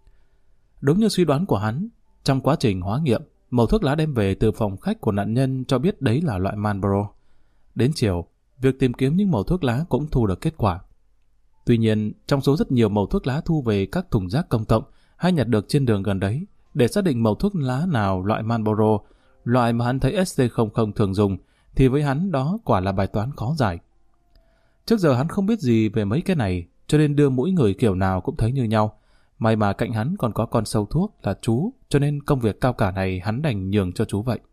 Speaker 1: Đúng như suy đoán của hắn, trong quá trình hóa nghiệm, mẩu thuốc lá đem về từ phòng khách của nạn nhân cho biết đấy là loại Marlboro. Đến chiều, việc tìm kiếm những mẩu thuốc lá cũng thu được kết quả. Tuy nhiên, trong số rất nhiều mẩu thuốc lá thu về các thùng rác công cộng hay nhặt được trên đường gần đấy, để xác định mẩu thuốc lá nào loại Marlboro, loại mà hắn thấy ST00 thường dùng, thì với hắn đó quả là bài toán khó giải. Trước giờ hắn không biết gì về mấy cái này, cho nên đưa mỗi người kiểu nào cũng thấy như nhau. May mà cạnh hắn còn có con sâu thuốc là chú, cho nên công việc cao cả này hắn đành nhường cho chú vậy.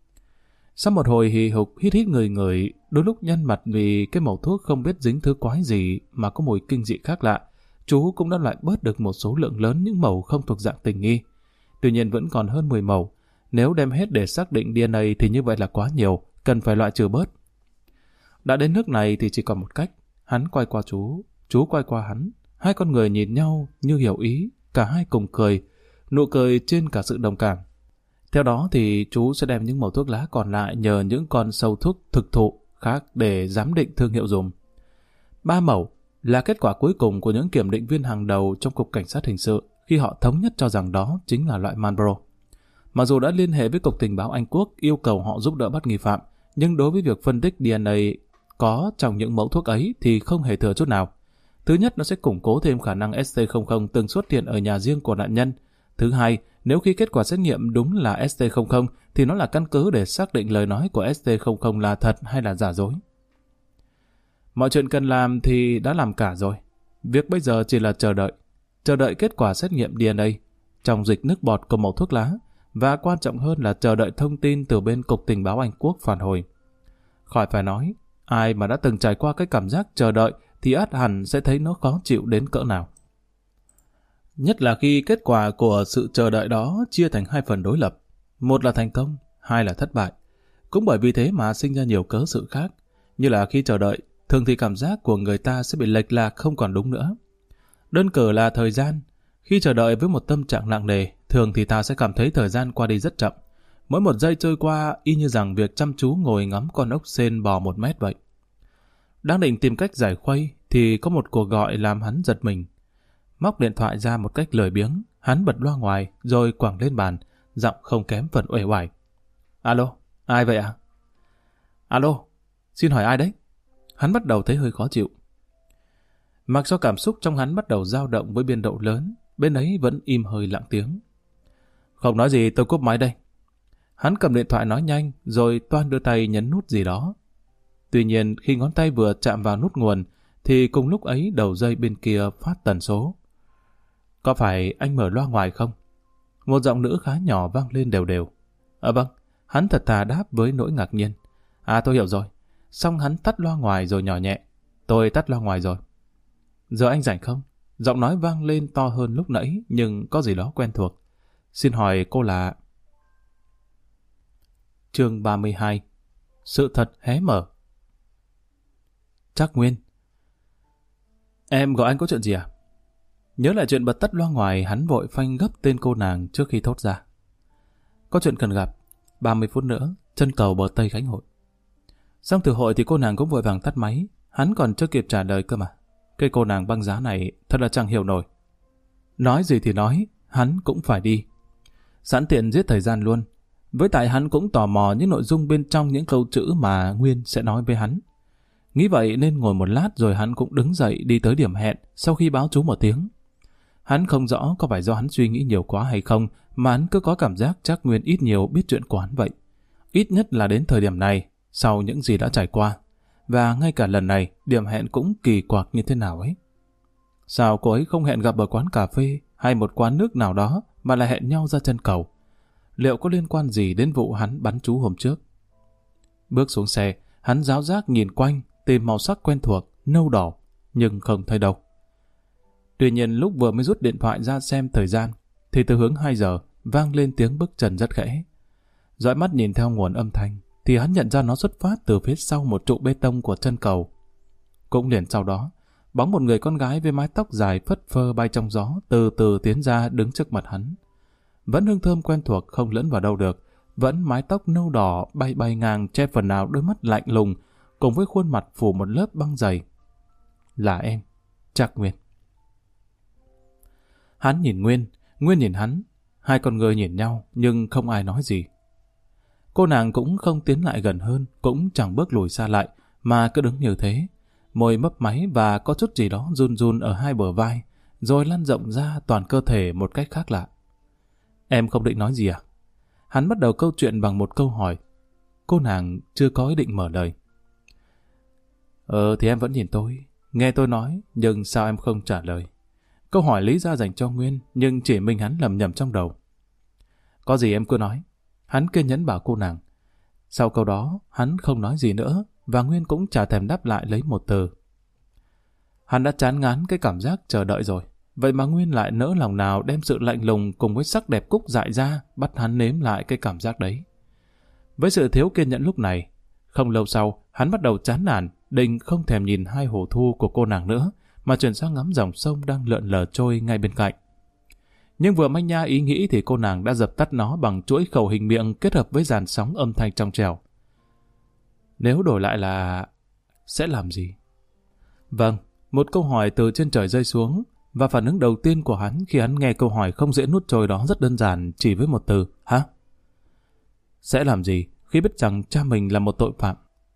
Speaker 1: Sau một hồi hì hục hít người, đôi lúc nhăn mặt vì cái mẩu thuốc không biết dính thứ quái gì mà có mùi kinh dị khác lạ, chú cũng đã loại bớt được một số lượng lớn những mẩu không thuộc dạng tình nghi. Tuy nhiên vẫn còn hơn 10 mẩu, nếu đem hết để xác định DNA thì như vậy là quá nhiều, cần phải loại trừ bớt. Đã đến nước này thì chỉ còn một cách, hắn quay qua chú quay qua hắn, hai con người nhìn nhau như hiểu ý, cả hai cùng cười, nụ cười trên cả sự đồng cảm. Theo đó thì chú sẽ đem những mẩu thuốc lá còn lại nhờ những con sâu thuốc thực thụ khác để giám định thương hiệu dùng. 3 mẩu là kết quả cuối cùng của những kiểm định viên hàng đầu trong Cục Cảnh sát Hình sự khi họ thống nhất cho rằng đó chính là loại Marlboro. Mặc dù đã liên hệ với Cục Tình báo Anh Quốc yêu cầu họ giúp đỡ bắt nghi phạm, nhưng đối với việc phân tích DNA có trong những mẫu thuốc ấy thì không hề thừa chút nào. Thứ nhất, nó sẽ củng cố thêm khả năng ST00 từng xuất hiện ở nhà riêng của nạn nhân. Thứ hai, nếu khi kết quả xét nghiệm đúng là ST00 thì nó là căn cứ để xác định lời nói của ST00 là thật hay là giả dối. Mọi chuyện cần làm thì đã làm cả rồi. Việc bây giờ chỉ là chờ đợi kết quả xét nghiệm DNA trong dịch nước bọt của mẩu thuốc lá, và quan trọng hơn là chờ đợi thông tin từ bên Cục Tình báo Anh Quốc phản hồi. Khỏi phải nói, ai mà đã từng trải qua cái cảm giác chờ đợi thì ắt hẳn sẽ thấy nó khó chịu đến cỡ nào. Nhất là khi kết quả của sự chờ đợi đó chia thành hai phần đối lập. Một là thành công, hai là thất bại. Cũng bởi vì thế mà sinh ra nhiều cớ sự khác. Như là khi chờ đợi, thường thì cảm giác của người ta sẽ bị lệch lạc không còn đúng nữa. Đơn cử là thời gian. Khi chờ đợi với một tâm trạng nặng nề, thường thì ta sẽ cảm thấy thời gian qua đi rất chậm. Mỗi một giây trôi qua y như rằng việc chăm chú ngồi ngắm con ốc sên bò 1 mét vậy. Đang định tìm cách giải khuây thì có một cuộc gọi làm hắn giật mình. Móc điện thoại ra một cách lười biếng, hắn bật loa ngoài rồi quẳng lên bàn, giọng không kém phần uể oải. Alo, ai vậy ạ? Alo, Xin hỏi ai đấy? Hắn bắt đầu thấy hơi khó chịu. Mặc cho cảm xúc trong hắn bắt đầu dao động với biên độ lớn, bên ấy vẫn im hơi lặng tiếng. Không nói gì, tôi cúp máy đây. Hắn cầm điện thoại nói nhanh, rồi toan đưa tay nhấn nút gì đó. Tuy nhiên, khi ngón tay vừa chạm vào nút nguồn, thì cùng lúc ấy đầu dây bên kia phát tần số. Có phải anh mở loa ngoài không? Một giọng nữ khá nhỏ vang lên đều đều. Vâng, hắn thật thà đáp với nỗi ngạc nhiên. Tôi hiểu rồi. Xong hắn tắt loa ngoài rồi nhỏ nhẹ. Tôi tắt loa ngoài rồi. Giờ anh rảnh không? Giọng nói vang lên to hơn lúc nãy, nhưng có gì đó quen thuộc. Xin hỏi cô là... Chương 32. Sự thật hé mở. Trác Nguyên. Em gọi anh có chuyện gì à? Nhớ lại chuyện bật tắt loa ngoài, hắn vội phanh gấp tên cô nàng trước khi thốt ra. Có chuyện cần gặp. 30 phút nữa, chân cầu bờ Tây Khánh Hội. Xong từ hội thì cô nàng cũng vội vàng tắt máy. Hắn còn chưa kịp trả lời cơ mà. Cái cô nàng băng giá này thật là chẳng hiểu nổi. Nói gì thì nói, hắn cũng phải đi. Sẵn tiện giết thời gian luôn. Với tại hắn cũng tò mò những nội dung bên trong những câu chữ mà Nguyên sẽ nói với hắn. Nghĩ vậy nên ngồi một lát rồi hắn cũng đứng dậy đi tới điểm hẹn sau khi báo chú một tiếng. Hắn không rõ có phải do hắn suy nghĩ nhiều quá hay không mà hắn cứ có cảm giác chắc Nguyên ít nhiều biết chuyện của hắn vậy. Ít nhất là đến thời điểm này, sau những gì đã trải qua. Và ngay cả lần này, điểm hẹn cũng kỳ quặc như thế nào ấy. Sao cô ấy không hẹn gặp ở quán cà phê hay một quán nước nào đó mà lại hẹn nhau ra chân cầu? Liệu có liên quan gì đến vụ hắn bắn chú hôm trước? Bước xuống xe, hắn ráo rác nhìn quanh, tìm màu sắc quen thuộc, nâu đỏ, nhưng không thấy đâu. Tuy nhiên lúc vừa mới rút điện thoại ra xem thời gian, thì từ hướng 2 giờ vang lên tiếng bước chân rất khẽ. Dõi mắt nhìn theo nguồn âm thanh, thì hắn nhận ra nó xuất phát từ phía sau một trụ bê tông của chân cầu. Cũng liền sau đó, bóng một người con gái với mái tóc dài phất phơ bay trong gió từ từ tiến ra đứng trước mặt hắn. Vẫn hương thơm quen thuộc không lẫn vào đâu được, vẫn mái tóc nâu đỏ bay bay ngang che phần nào đôi mắt lạnh lùng, cùng với khuôn mặt phủ một lớp băng dày. Là em, Trác Nguyên. Hắn nhìn Nguyên, Nguyên nhìn hắn, hai con người nhìn nhau nhưng không ai nói gì. Cô nàng cũng không tiến lại gần hơn, cũng chẳng bước lùi xa lại, mà cứ đứng như thế, môi mấp máy và có chút gì đó run run ở hai bờ vai, rồi lan rộng ra toàn cơ thể một cách khác lạ. Em không định nói gì à? Hắn bắt đầu câu chuyện bằng một câu hỏi. Cô nàng chưa có ý định mở lời. Thì em vẫn nhìn tôi, nghe tôi nói, nhưng sao em không trả lời? Câu hỏi lý ra dành cho Nguyên, nhưng chỉ mình hắn lầm nhầm trong đầu. Có gì em cứ nói. Hắn kiên nhẫn bảo cô nàng. Sau câu đó, hắn không nói gì nữa, và Nguyên cũng chả thèm đáp lại lấy một từ. Hắn đã chán ngán cái cảm giác chờ đợi rồi. Vậy mà Nguyên lại nỡ lòng nào đem sự lạnh lùng cùng với sắc đẹp cúc dại ra, bắt hắn nếm lại cái cảm giác đấy. Với sự thiếu kiên nhẫn lúc này, không lâu sau, hắn bắt đầu chán nản, định không thèm nhìn hai hồ thu của cô nàng nữa, mà chuyển sang ngắm dòng sông đang lượn lờ trôi ngay bên cạnh. Nhưng vừa manh nha ý nghĩ thì cô nàng đã dập tắt nó bằng chuỗi khẩu hình miệng kết hợp với dàn sóng âm thanh trong trẻo. Nếu đổi lại là... sẽ làm gì? Vâng, một câu hỏi từ trên trời rơi xuống, và phản ứng đầu tiên của hắn khi hắn nghe câu hỏi không dễ nuốt trôi đó rất đơn giản, chỉ với một từ, hả? Sẽ làm gì khi biết rằng cha mình là một tội phạm?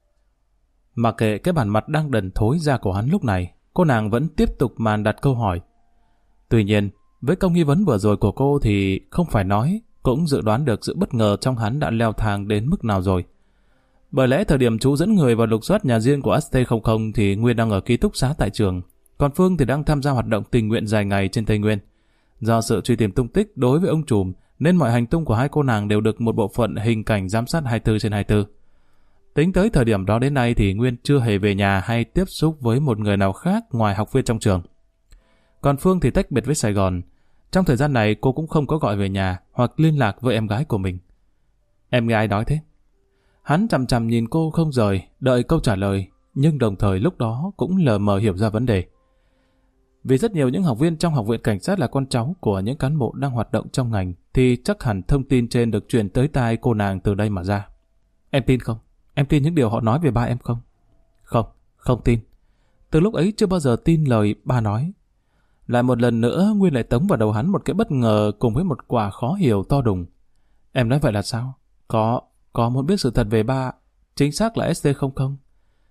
Speaker 1: Mặc kệ cái bản mặt đang đần thối ra của hắn lúc này, cô nàng vẫn tiếp tục màn đặt câu hỏi. Tuy nhiên, với câu nghi vấn vừa rồi của cô thì không phải nói, cũng dự đoán được sự bất ngờ trong hắn đã leo thang đến mức nào rồi. Bởi lẽ thời điểm chú dẫn người vào lục soát nhà riêng của ST00 thì Nguyên đang ở ký túc xá tại trường, còn Phương thì đang tham gia hoạt động tình nguyện dài ngày trên Tây Nguyên. Do sự truy tìm tung tích đối với ông trùm, nên mọi hành tung của hai cô nàng đều được một bộ phận hình cảnh giám sát 24/24. Tính tới thời điểm đó đến nay thì Nguyên chưa hề về nhà hay tiếp xúc với một người nào khác ngoài học viên trong trường. Còn Phương thì tách biệt với Sài Gòn. Trong thời gian này cô cũng không có gọi về nhà hoặc liên lạc với em gái của mình. Em nghe ai nói thế? Hắn chằm chằm nhìn cô không rời, đợi câu trả lời, nhưng đồng thời lúc đó cũng lờ mờ hiểu ra vấn đề. Vì rất nhiều những học viên trong học viện cảnh sát là con cháu của những cán bộ đang hoạt động trong ngành, thì chắc hẳn thông tin trên được truyền tới tai cô nàng từ đây mà ra. Em tin không? Em tin những điều họ nói về ba em không? Không, không tin. Từ lúc ấy chưa bao giờ tin lời ba nói. Lại một lần nữa Nguyên lại tống vào đầu hắn một cái bất ngờ cùng với một quả khó hiểu to đùng. Em nói vậy là sao? Có muốn biết sự thật về ba, chính xác là ST00.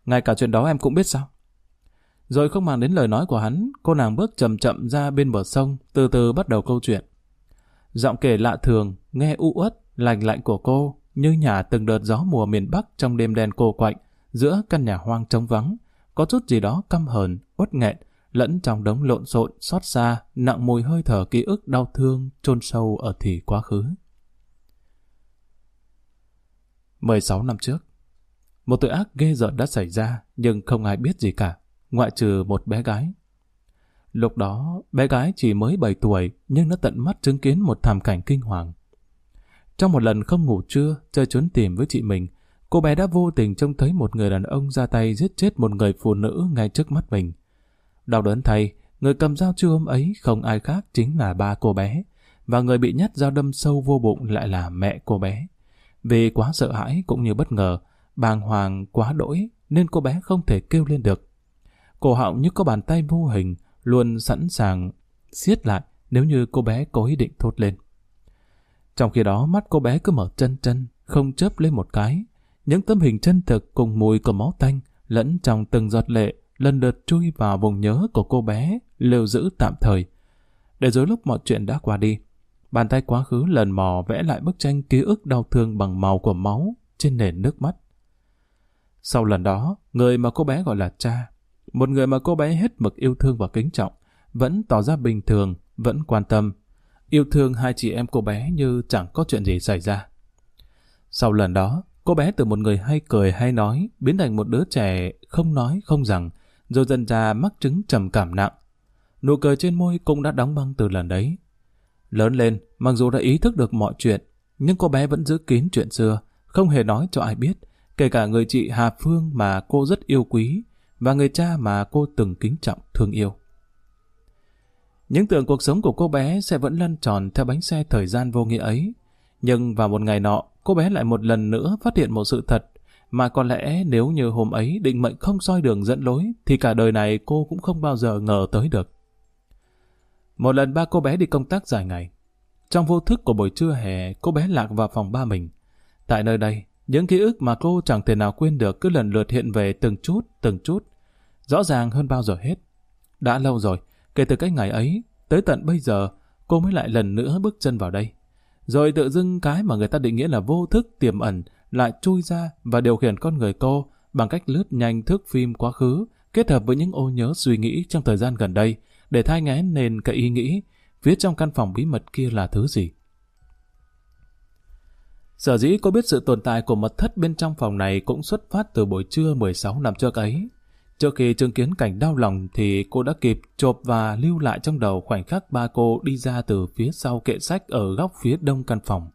Speaker 1: Ngay cả chuyện đó em cũng biết sao? Rồi không màng đến lời nói của hắn, cô nàng bước chậm chậm ra bên bờ sông, từ từ bắt đầu câu chuyện. Giọng kể lạ thường, nghe u uất, lành lạnh của cô, như nhả từng đợt gió mùa miền Bắc trong đêm đen cô quạnh, giữa căn nhà hoang trống vắng, có chút gì đó căm hờn, uất nghẹn, lẫn trong đống lộn xộn, xót xa, nặng mùi hơi thở ký ức đau thương, chôn sâu ở thì quá khứ. 16 năm trước, một tội ác ghê rợn đã xảy ra, nhưng không ai biết gì cả, ngoại trừ một bé gái. Lúc đó, bé gái chỉ mới 7 tuổi, nhưng nó tận mắt chứng kiến một thảm cảnh kinh hoàng. Trong một lần không ngủ trưa, chơi trốn tìm với chị mình, cô bé đã vô tình trông thấy một người đàn ông ra tay giết chết một người phụ nữ ngay trước mắt mình. Đau đớn thay, người cầm dao trưa hôm ấy không ai khác chính là ba cô bé, và người bị nhát dao đâm sâu vô bụng lại là mẹ cô bé. Vì quá sợ hãi cũng như bất ngờ, bàng hoàng quá đỗi nên cô bé không thể kêu lên được. Cổ họng như có bàn tay vô hình luôn sẵn sàng siết lại nếu như cô bé có ý định thốt lên. Trong khi đó mắt cô bé cứ mở chân chân, không chớp lên một cái. Những tấm hình chân thực cùng mùi của máu tanh lẫn trong từng giọt lệ lần lượt chui vào vùng nhớ của cô bé, lưu giữ tạm thời. Để rồi lúc mọi chuyện đã qua đi, bàn tay quá khứ lần mò vẽ lại bức tranh ký ức đau thương bằng màu của máu trên nền nước mắt. Sau lần đó, người mà cô bé gọi là cha, một người mà cô bé hết mực yêu thương và kính trọng, vẫn tỏ ra bình thường, vẫn quan tâm, yêu thương hai chị em cô bé như chẳng có chuyện gì xảy ra. Sau lần đó, cô bé từ một người hay cười hay nói, biến thành một đứa trẻ không nói không rằng, rồi dần ra mắc chứng trầm cảm nặng. Nụ cười trên môi cũng đã đóng băng từ lần đấy. Lớn lên, mặc dù đã ý thức được mọi chuyện, nhưng cô bé vẫn giữ kín chuyện xưa, không hề nói cho ai biết, kể cả người chị Hà Phương mà cô rất yêu quý, và người cha mà cô từng kính trọng thương yêu. Những tưởng cuộc sống của cô bé sẽ vẫn lăn tròn theo bánh xe thời gian vô nghĩa ấy. Nhưng vào một ngày nọ, cô bé lại một lần nữa phát hiện một sự thật, mà có lẽ nếu như hôm ấy định mệnh không soi đường dẫn lối, thì cả đời này cô cũng không bao giờ ngờ tới được. Một lần ba cô bé đi công tác dài ngày. Trong vô thức của buổi trưa hè, cô bé lạc vào phòng ba mình. Tại nơi đây, những ký ức mà cô chẳng thể nào quên được cứ lần lượt hiện về từng chút, rõ ràng hơn bao giờ hết. Đã lâu rồi, kể từ cái ngày ấy, tới tận bây giờ, cô mới lại lần nữa bước chân vào đây. Rồi tự dưng cái mà người ta định nghĩa là vô thức tiềm ẩn lại chui ra và điều khiển con người cô bằng cách lướt nhanh thước phim quá khứ, kết hợp với những ô nhớ suy nghĩ trong thời gian gần đây, để thai nghén nên cái ý nghĩ phía trong căn phòng bí mật kia là thứ gì. Sở dĩ cô biết sự tồn tại của mật thất bên trong phòng này cũng xuất phát từ buổi trưa 16 năm trước ấy. Trước khi chứng kiến cảnh đau lòng thì cô đã kịp chộp và lưu lại trong đầu khoảnh khắc ba cô đi ra từ phía sau kệ sách ở góc phía đông căn phòng.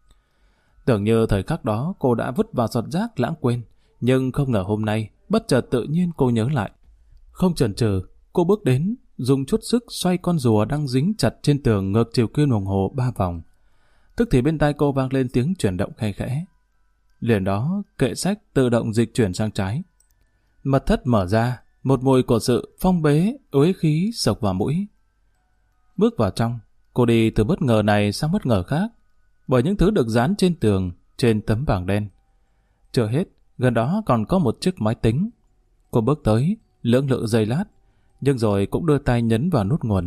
Speaker 1: Tưởng như thời khắc đó cô đã vứt vào giọt rác lãng quên, nhưng không ngờ hôm nay bất chợt tự nhiên cô nhớ lại. Không chần chừ, cô bước đến, dùng chút sức xoay con rùa đang dính chặt trên tường ngược chiều kim đồng hồ 3 vòng. Tức thì bên tai cô vang lên tiếng chuyển động khe khẽ. Liền đó, kệ sách tự động dịch chuyển sang trái. Mật thất mở ra, một mùi của sự phong bế, uế khí sộc vào mũi. Bước vào trong, cô đi từ bất ngờ này sang bất ngờ khác, bởi những thứ được dán trên tường, trên tấm bảng đen. Chưa hết, gần đó còn có một chiếc máy tính. Cô bước tới, lưỡng lự giây lát, nhưng rồi cũng đưa tay nhấn vào nút nguồn.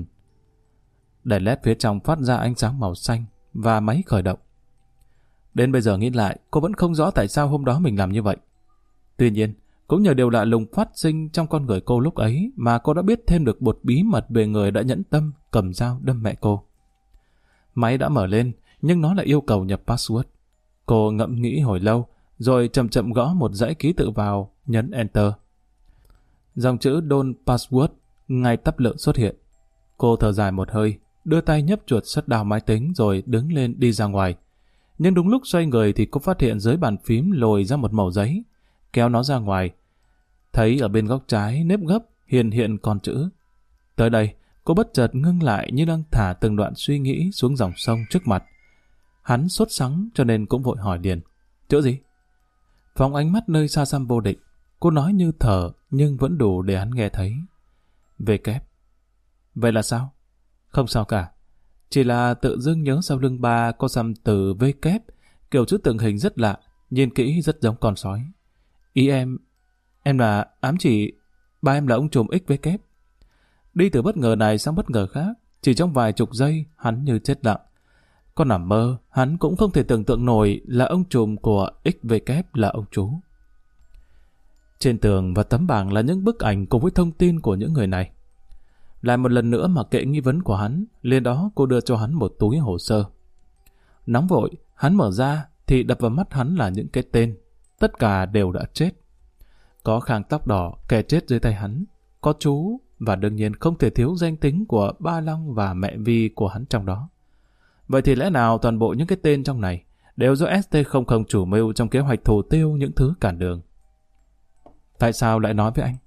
Speaker 1: Đèn led phía trong phát ra ánh sáng màu xanh và máy khởi động. Đến bây giờ nghĩ lại, cô vẫn không rõ tại sao hôm đó mình làm như vậy. Tuy nhiên, cũng nhờ điều lạ lùng phát sinh trong con người cô lúc ấy mà cô đã biết thêm được một bí mật về người đã nhẫn tâm cầm dao đâm mẹ cô. Máy đã mở lên, nhưng nó lại yêu cầu nhập password. Cô ngẫm nghĩ hồi lâu, rồi chậm chậm gõ một dãy ký tự vào, nhấn Enter. Dòng chữ Don't Password ngay tắp lự xuất hiện. Cô thở dài một hơi, đưa tay nhấp chuột shutdown máy tính rồi đứng lên đi ra ngoài. Nhưng đúng lúc xoay người thì cô phát hiện dưới bàn phím lồi ra một mẩu giấy. Kéo nó ra ngoài. Thấy ở bên góc trái nếp gấp hiện con chữ. Tới đây, cô bất chợt ngưng lại như đang thả từng đoạn suy nghĩ xuống dòng sông trước mặt. Hắn sốt sắng cho nên cũng vội hỏi liền. Chữ gì? Phóng ánh mắt nơi xa xăm vô định. Cô nói như thở nhưng vẫn đủ để hắn nghe thấy. Về kép. Vậy là sao? Không sao cả. Chỉ là tự dưng nhớ sau lưng ba có xăm từ V kép, kiểu chữ tượng hình rất lạ, nhìn kỹ rất giống con sói. Ý Em là ám chỉ ba em là ông trùm XVK. Đi từ bất ngờ này sang bất ngờ khác, chỉ trong vài chục giây, hắn như chết lặng. Có nằm mơ, hắn cũng không thể tưởng tượng nổi là ông trùm của XVK là ông chú. Trên tường và tấm bảng là những bức ảnh cùng với thông tin của những người này. Lại một lần nữa mặc kệ nghi vấn của hắn, liền đó cô đưa cho hắn một túi hồ sơ. Nóng vội, hắn mở ra thì đập vào mắt hắn là những cái tên. Tất cả đều đã chết. Có Khang tóc đỏ, kẻ chết dưới tay hắn. Có chú, và đương nhiên không thể thiếu danh tính của ba Long và mẹ Vi của hắn trong đó. Vậy thì lẽ nào toàn bộ những cái tên trong này đều do ST00 chủ mưu trong kế hoạch thủ tiêu những thứ cản đường? Tại sao lại nói với anh?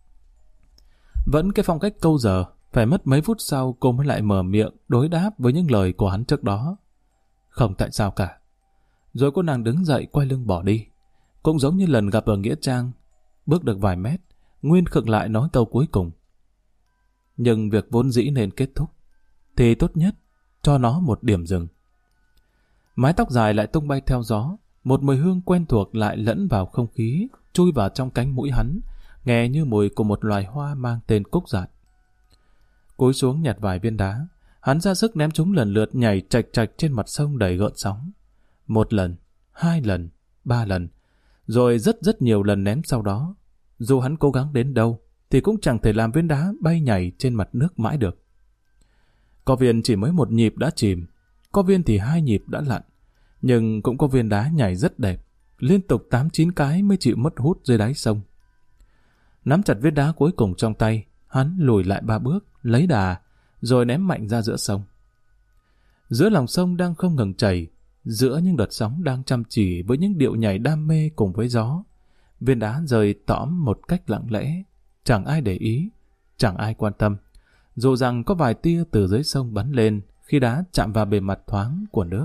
Speaker 1: Vẫn cái phong cách câu giờ, phải mất mấy phút sau cô mới lại mở miệng đối đáp với những lời của hắn trước đó. Không tại sao cả. Rồi cô nàng đứng dậy quay lưng bỏ đi. Cũng giống như lần gặp ở Nghĩa Trang, bước được vài mét, Nguyên khựng lại nói câu cuối cùng. Nhưng việc vốn dĩ nên kết thúc, thì tốt nhất cho nó một điểm dừng. Mái tóc dài lại tung bay theo gió, một mùi hương quen thuộc lại lẫn vào không khí, chui vào trong cánh mũi hắn, nghe như mùi của một loài hoa mang tên cúc dại. Cúi xuống nhặt vài viên đá, hắn ra sức ném chúng lần lượt nhảy chạch chạch trên mặt sông đầy gợn sóng. 1 lần, 2 lần, 3 lần, rồi rất nhiều lần ném sau đó. Dù hắn cố gắng đến đâu, thì cũng chẳng thể làm viên đá bay nhảy trên mặt nước mãi được. Có viên chỉ mới 1 nhịp đã chìm, có viên thì 2 nhịp đã lặn, nhưng cũng có viên đá nhảy rất đẹp, liên tục 8-9 cái mới chịu mất hút dưới đáy sông. Nắm chặt viên đá cuối cùng trong tay, hắn lùi lại 3 bước, lấy đà, rồi ném mạnh ra giữa sông. Giữa lòng sông đang không ngừng chảy, giữa những đợt sóng đang chăm chỉ với những điệu nhảy đam mê cùng với gió, viên đá rơi tõm một cách lặng lẽ, chẳng ai để ý, chẳng ai quan tâm, dù rằng có vài tia từ dưới sông bắn lên khi đá chạm vào bề mặt thoáng của nước.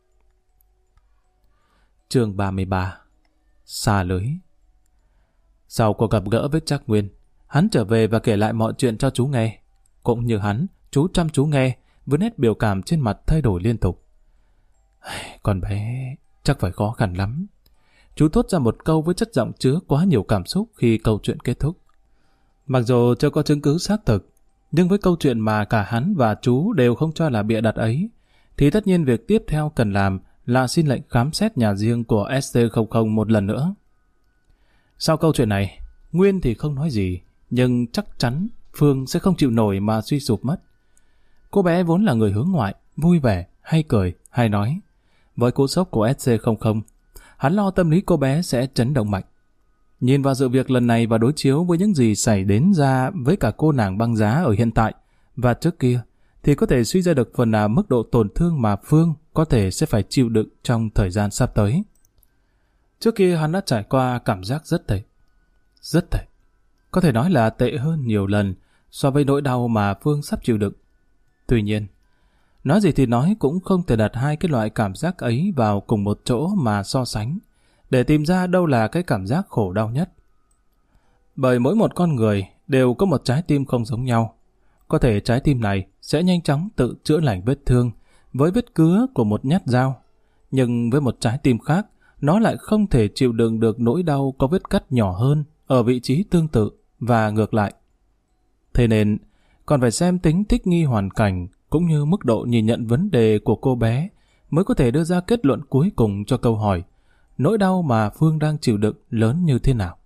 Speaker 1: Chương 33. Xa lưới. Sau cuộc gặp gỡ với Trác Nguyên, hắn trở về và kể lại mọi chuyện cho chú nghe. Cũng như hắn, chú chăm chú nghe, với nét biểu cảm trên mặt thay đổi liên tục. Con bé chắc phải khó khăn lắm. Chú thốt ra một câu với chất giọng chứa quá nhiều cảm xúc khi câu chuyện kết thúc. Mặc dù chưa có chứng cứ xác thực, nhưng với câu chuyện mà cả hắn và chú đều không cho là bịa đặt ấy, thì tất nhiên việc tiếp theo cần làm là xin lệnh khám xét nhà riêng của ST00 một lần nữa. Sau câu chuyện này, Nguyên thì không nói gì, nhưng chắc chắn Phương sẽ không chịu nổi mà suy sụp mất. Cô bé vốn là người hướng ngoại, vui vẻ, hay cười, hay nói. Với cú sốc của SC00, hắn lo tâm lý cô bé sẽ chấn động mạnh. Nhìn vào sự việc lần này và đối chiếu với những gì xảy đến ra với cả cô nàng băng giá ở hiện tại và trước kia, thì có thể suy ra được phần nào mức độ tổn thương mà Phương có thể sẽ phải chịu đựng trong thời gian sắp tới. Trước kia hắn đã trải qua cảm giác rất tệ. Rất tệ. Có thể nói là tệ hơn nhiều lần so với nỗi đau mà Phương sắp chịu đựng. Tuy nhiên, nói gì thì nói cũng không thể đặt hai cái loại cảm giác ấy vào cùng một chỗ mà so sánh, để tìm ra đâu là cái cảm giác khổ đau nhất. Bởi mỗi một con người đều có một trái tim không giống nhau. Có thể trái tim này sẽ nhanh chóng tự chữa lành vết thương với vết cứa của một nhát dao, nhưng với một trái tim khác, nó lại không thể chịu đựng được nỗi đau có vết cắt nhỏ hơn ở vị trí tương tự và ngược lại. Thế nên, còn phải xem tính thích nghi hoàn cảnh cũng như mức độ nhìn nhận vấn đề của cô bé mới có thể đưa ra kết luận cuối cùng cho câu hỏi nỗi đau mà Phương đang chịu đựng lớn như thế nào.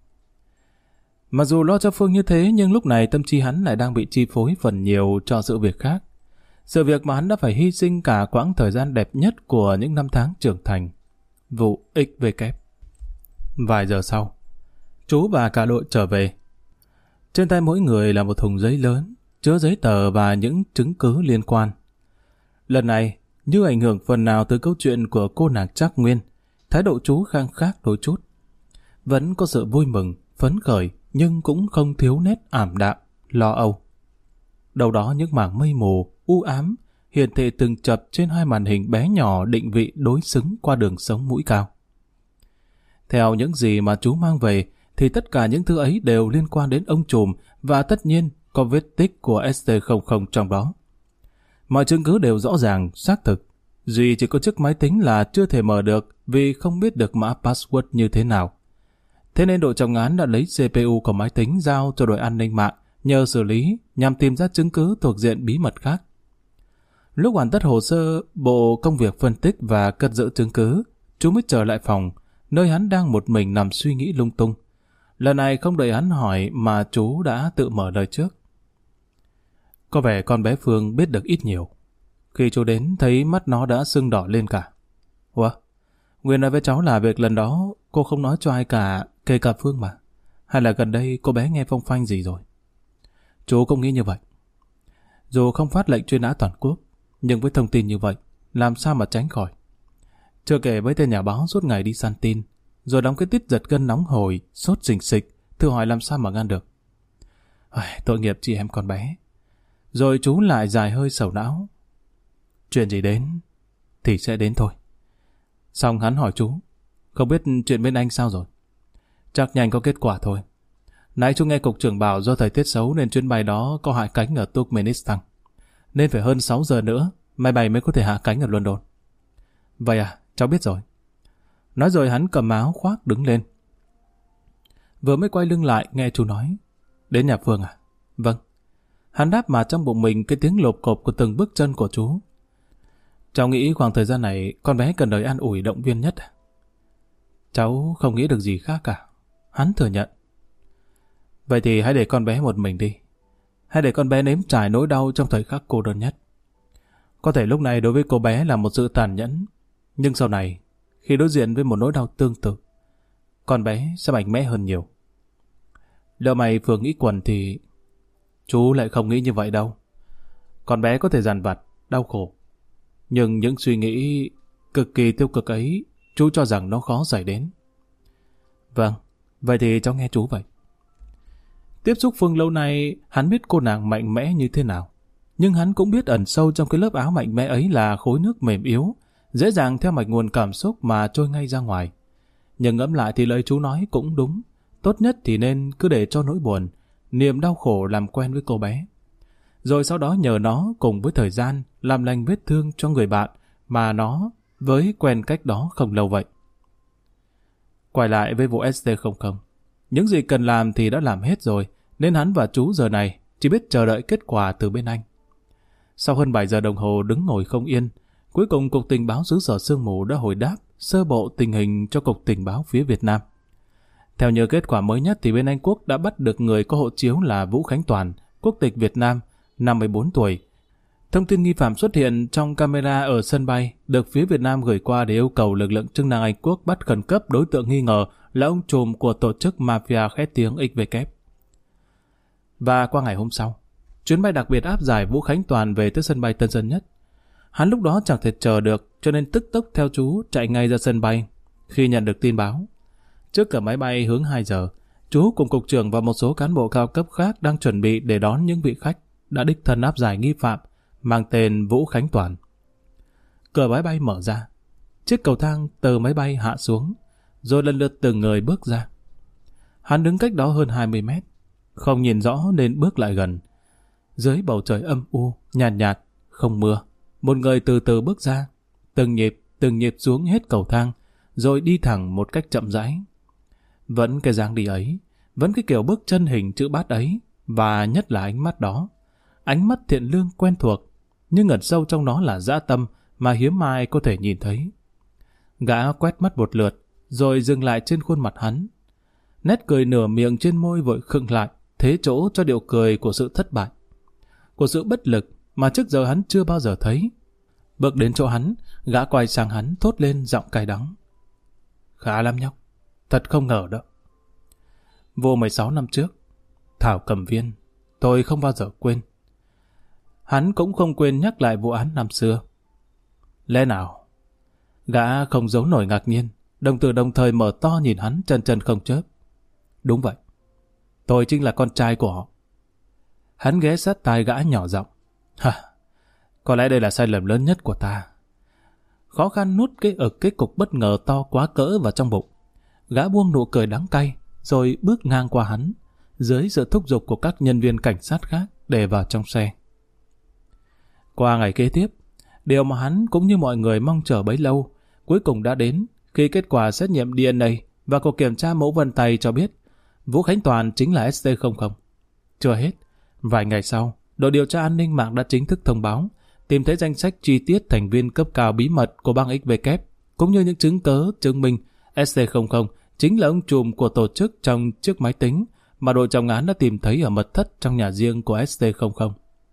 Speaker 1: Mặc dù lo cho Phương như thế, nhưng lúc này tâm trí hắn lại đang bị chi phối phần nhiều cho sự việc khác. Sự việc mà hắn đã phải hy sinh cả quãng thời gian đẹp nhất của những năm tháng trưởng thành. Vụ XVK. Vài giờ sau, chú và cả đội trở về. Trên tay mỗi người là một thùng giấy lớn, chứa giấy tờ và những chứng cứ liên quan. Lần này, như ảnh hưởng phần nào từ câu chuyện của cô nàng Trác Nguyên, thái độ chú Khang khác đôi chút. Vẫn có sự vui mừng, phấn khởi, nhưng cũng không thiếu nét ảm đạm, lo âu. Đầu đó những mảng mây mù, u ám, hiển thị từng chập trên hai màn hình bé nhỏ định vị đối xứng qua đường sống mũi cao. Theo những gì mà chú mang về, thì tất cả những thứ ấy đều liên quan đến ông trùm và tất nhiên có vết tích của ST00 trong đó. Mọi chứng cứ đều rõ ràng, xác thực. Duy chỉ có chiếc máy tính là chưa thể mở được vì không biết được mã password như thế nào. Thế nên đội trọng án đã lấy CPU của máy tính giao cho đội an ninh mạng nhờ xử lý nhằm tìm ra chứng cứ thuộc diện bí mật khác. Lúc hoàn tất hồ sơ, bộ công việc phân tích và cất giữ chứng cứ, chú mới trở lại phòng, nơi hắn đang một mình nằm suy nghĩ lung tung. Lần này không đợi hắn hỏi mà chú đã tự mở lời trước. Có vẻ con bé Phương biết được ít nhiều. Khi chú đến thấy mắt nó đã sưng đỏ lên cả. Ủa? Nguyên nói với cháu là việc lần đó cô không nói cho ai cả, kể cả Phương mà. Hay là gần đây cô bé nghe phong phanh gì rồi? Chú cũng nghĩ như vậy. Dù không phát lệnh truy nã toàn quốc, nhưng với thông tin như vậy, làm sao mà tránh khỏi? Chưa kể với tên nhà báo suốt ngày đi săn tin, rồi đóng cái tít giật gân nóng hổi, sốt xình xịch, thử hỏi làm sao mà ngăn được. Tội nghiệp chị em con bé. Rồi chú lại dài hơi sầu não. Chuyện gì đến thì sẽ đến thôi. Xong hắn hỏi chú, không biết chuyện bên anh sao rồi? Chắc nhanh có kết quả thôi. Nãy chú nghe cục trưởng bảo do thời tiết xấu nên chuyến bay đó có hạ cánh ở Turkmenistan. Nên phải hơn 6 giờ nữa máy bay mới có thể hạ cánh ở London. Vậy à, cháu biết rồi. Nói rồi hắn cầm áo khoác đứng lên. Vừa mới quay lưng lại nghe chú nói, đến nhà Phương à? Vâng. Hắn đáp mà trong bụng mình cái tiếng lộp cộp của từng bước chân của chú. Cháu nghĩ khoảng thời gian này con bé cần đời an ủi động viên nhất à? Cháu không nghĩ được gì khác cả. Hắn thừa nhận. Vậy thì hãy để con bé một mình đi. Hãy để con bé nếm trải nỗi đau trong thời khắc cô đơn nhất. Có thể lúc này đối với cô bé là một sự tàn nhẫn, nhưng sau này, khi đối diện với một nỗi đau tương tự, con bé sẽ mạnh mẽ hơn nhiều. Lỡ mày vừa nghĩ quần thì... Chú lại không nghĩ như vậy đâu. Con bé có thể dằn vặt, đau khổ. Nhưng những suy nghĩ cực kỳ tiêu cực ấy, chú cho rằng nó khó xảy đến. Vâng, vậy thì cháu nghe chú vậy. Tiếp xúc Phương lâu nay, hắn biết cô nàng mạnh mẽ như thế nào. Nhưng hắn cũng biết ẩn sâu trong cái lớp áo mạnh mẽ ấy là khối nước mềm yếu, dễ dàng theo mạch nguồn cảm xúc mà trôi ngay ra ngoài. Nhưng ngẫm lại thì lời chú nói cũng đúng. Tốt nhất thì nên cứ để cho nỗi buồn, niềm đau khổ làm quen với cô bé. Rồi sau đó nhờ nó cùng với thời gian làm lành vết thương cho người bạn mà nó với quen cách đó không lâu vậy. Quay lại với vụ ST00. Những gì cần làm thì đã làm hết rồi, nên hắn và chú giờ này chỉ biết chờ đợi kết quả từ bên anh. Sau hơn 7 giờ đồng hồ đứng ngồi không yên, cuối cùng Cục Tình báo xứ sở sương mù đã hồi đáp sơ bộ tình hình cho Cục Tình báo phía Việt Nam. Theo như kết quả mới nhất thì bên Anh Quốc đã bắt được người có hộ chiếu là Vũ Khánh Toàn, quốc tịch Việt Nam, 54 tuổi. Thông tin nghi phạm xuất hiện trong camera ở sân bay được phía Việt Nam gửi qua để yêu cầu lực lượng chức năng Anh Quốc bắt khẩn cấp đối tượng nghi ngờ là ông trùm của tổ chức mafia khét tiếng XVK. Và qua ngày hôm sau, chuyến bay đặc biệt áp giải Vũ Khánh Toàn về tới sân bay Tân Sơn Nhất. Hắn lúc đó chẳng thể chờ được cho nên tức tốc theo chú chạy ngay ra sân bay khi nhận được tin báo. Trước cửa máy bay hướng 2 giờ, chú cùng cục trưởng và một số cán bộ cao cấp khác đang chuẩn bị để đón những vị khách đã đích thân áp giải nghi phạm mang tên Vũ Khánh Toàn. Cửa máy bay mở ra, chiếc cầu thang từ máy bay hạ xuống, rồi lần lượt từng người bước ra. Hắn đứng cách đó hơn 20 mét, không nhìn rõ nên bước lại gần. Dưới bầu trời âm u, nhạt nhạt, không mưa, một người từ từ bước ra, từng nhịp xuống hết cầu thang, rồi đi thẳng một cách chậm rãi. Vẫn cái dáng đi ấy, vẫn cái kiểu bước chân hình chữ bát ấy, và nhất là ánh mắt đó. Ánh mắt thiện lương quen thuộc, nhưng ẩn sâu trong nó là dã tâm mà hiếm ai có thể nhìn thấy. Gã quét mắt một lượt, rồi dừng lại trên khuôn mặt hắn. Nét cười nửa miệng trên môi vội khựng lại, thế chỗ cho điệu cười của sự thất bại, của sự bất lực mà trước giờ hắn chưa bao giờ thấy. Bước đến chỗ hắn, gã quay sang hắn thốt lên giọng cay đắng. Khá lắm nhóc, thật không ngờ đó. Vô 16 năm trước, Thảo Cầm Viên, tôi không bao giờ quên. Hắn cũng không quên nhắc lại vụ án năm xưa. Lẽ nào? Gã không giấu nổi ngạc nhiên, đồng tử đồng thời mở to nhìn hắn chân không chớp. Đúng vậy, tôi chính là con trai của họ. Hắn ghé sát tai gã nhỏ giọng. Có lẽ đây là sai lầm lớn nhất của ta. Khó khăn nuốt cái cục bất ngờ to quá cỡ vào trong bụng. Gã buông nụ cười đắng cay, rồi bước ngang qua hắn, dưới sự thúc giục của các nhân viên cảnh sát khác để vào trong xe. Qua ngày kế tiếp, điều mà hắn cũng như mọi người mong chờ bấy lâu, cuối cùng đã đến khi kết quả xét nghiệm DNA và cuộc kiểm tra mẫu vân tay cho biết Vũ Khánh Toàn chính là ST00. Chưa hết, vài ngày sau, đội điều tra an ninh mạng đã chính thức thông báo tìm thấy danh sách chi tiết thành viên cấp cao bí mật của băng XVK, cũng như những chứng cớ chứng minh ST00 chính là ông trùm của tổ chức trong chiếc máy tính mà đội trọng án đã tìm thấy ở mật thất trong nhà riêng của ST00.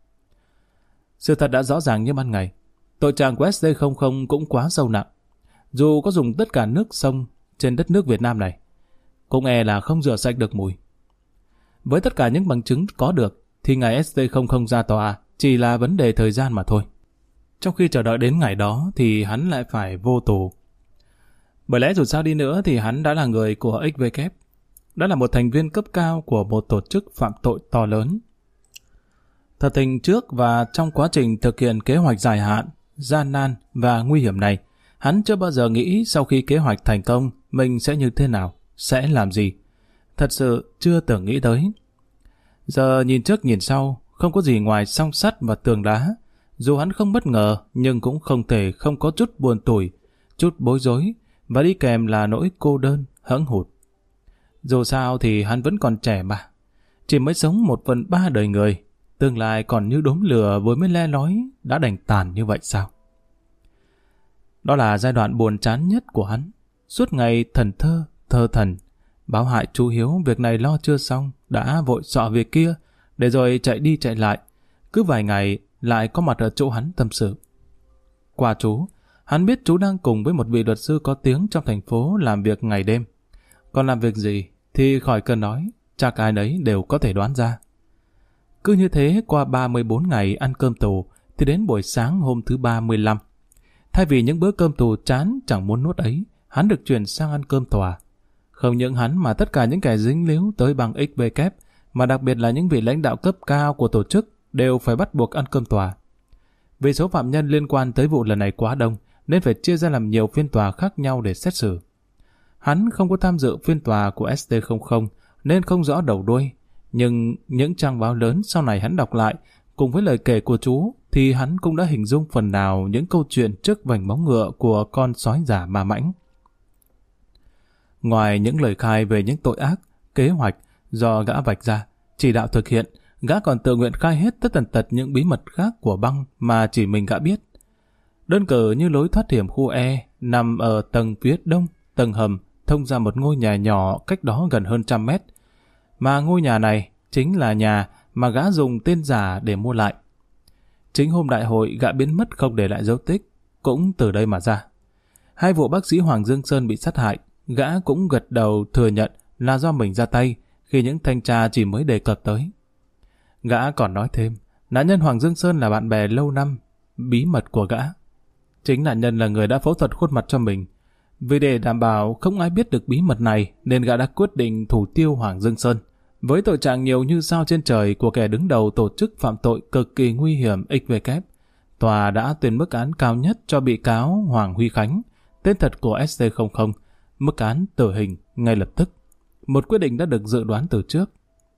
Speaker 1: Sự thật đã rõ ràng như ban ngày. Tội trạng của ST00 cũng quá sâu nặng. Dù có dùng tất cả nước sông trên đất nước Việt Nam này, cũng e là không rửa sạch được mùi. Với tất cả những bằng chứng có được, thì ngày ST00 ra tòa chỉ là vấn đề thời gian mà thôi. Trong khi chờ đợi đến ngày đó thì hắn lại phải vô tù. Bởi lẽ dù sao đi nữa thì hắn đã là người của XVK, đã là một thành viên cấp cao của một tổ chức phạm tội to lớn. Thật tình trước và trong quá trình thực hiện kế hoạch dài hạn, gian nan và nguy hiểm này, hắn chưa bao giờ nghĩ sau khi kế hoạch thành công mình sẽ như thế nào, sẽ làm gì. Thật sự chưa từng nghĩ tới. Giờ nhìn trước nhìn sau, không có gì ngoài song sắt và tường đá. Dù hắn không bất ngờ, nhưng cũng không thể không có chút buồn tủi, chút bối rối, và đi kèm là nỗi cô đơn, hẫng hụt. Dù sao thì hắn vẫn còn trẻ mà. Chỉ mới sống 1/3 đời người, tương lai còn như đốm lửa vừa mới le lói, đã đành tàn như vậy sao? Đó là giai đoạn buồn chán nhất của hắn. Suốt ngày thần thơ thần, báo hại chú Hiếu việc này lo chưa xong, đã vội xọ việc kia, để rồi chạy đi chạy lại. Cứ vài ngày lại có mặt ở chỗ hắn tâm sự. Qua chú, hắn biết chú đang cùng với một vị luật sư có tiếng trong thành phố làm việc ngày đêm. Còn làm việc gì thì khỏi cần nói, chắc ai nấy đều có thể đoán ra. Cứ như thế qua 34 ngày ăn cơm tù, thì đến buổi sáng hôm thứ 35, thay vì những bữa cơm tù chán chẳng muốn nuốt ấy, hắn được chuyển sang ăn cơm tòa. Không những hắn mà tất cả những kẻ dính líu tới băng XVK, mà đặc biệt là những vị lãnh đạo cấp cao của tổ chức đều phải bắt buộc ăn cơm tòa. Vì số phạm nhân liên quan tới vụ lần này quá đông, nên phải chia ra làm nhiều phiên tòa khác nhau để xét xử. Hắn không có tham dự phiên tòa của ST00 nên không rõ đầu đuôi, nhưng những trang báo lớn sau này hắn đọc lại, cùng với lời kể của chú, thì hắn cũng đã hình dung phần nào những câu chuyện trước vành móng ngựa của con sói già ma mãnh. Ngoài những lời khai về những tội ác, kế hoạch do gã vạch ra, chỉ đạo thực hiện, gã còn tự nguyện khai hết tất tần tật những bí mật khác của băng mà chỉ mình gã biết. Đơn cử như lối thoát hiểm khu E nằm ở tầng phía đông, tầng hầm thông ra một ngôi nhà nhỏ cách đó gần hơn 100 mét. Mà ngôi nhà này chính là nhà mà gã dùng tên giả để mua lại. Chính hôm đại hội gã biến mất không để lại dấu tích, cũng từ đây mà ra. 2 vụ bác sĩ Hoàng Dương Sơn bị sát hại, gã cũng gật đầu thừa nhận là do mình ra tay khi những thanh tra chỉ mới đề cập tới. Gã còn nói thêm, nạn nhân Hoàng Dương Sơn là bạn bè lâu năm, bí mật của gã. Chính nạn nhân là người đã phẫu thuật khuôn mặt cho mình. Vì để đảm bảo không ai biết được bí mật này nên gã đã quyết định thủ tiêu Hoàng Dương Sơn. Với tội trạng nhiều như sao trên trời của kẻ đứng đầu tổ chức phạm tội cực kỳ nguy hiểm XVK, tòa đã tuyên mức án cao nhất cho bị cáo Hoàng Huy Khánh, tên thật của ST00, mức án tử hình ngay lập tức. Một quyết định đã được dự đoán từ trước.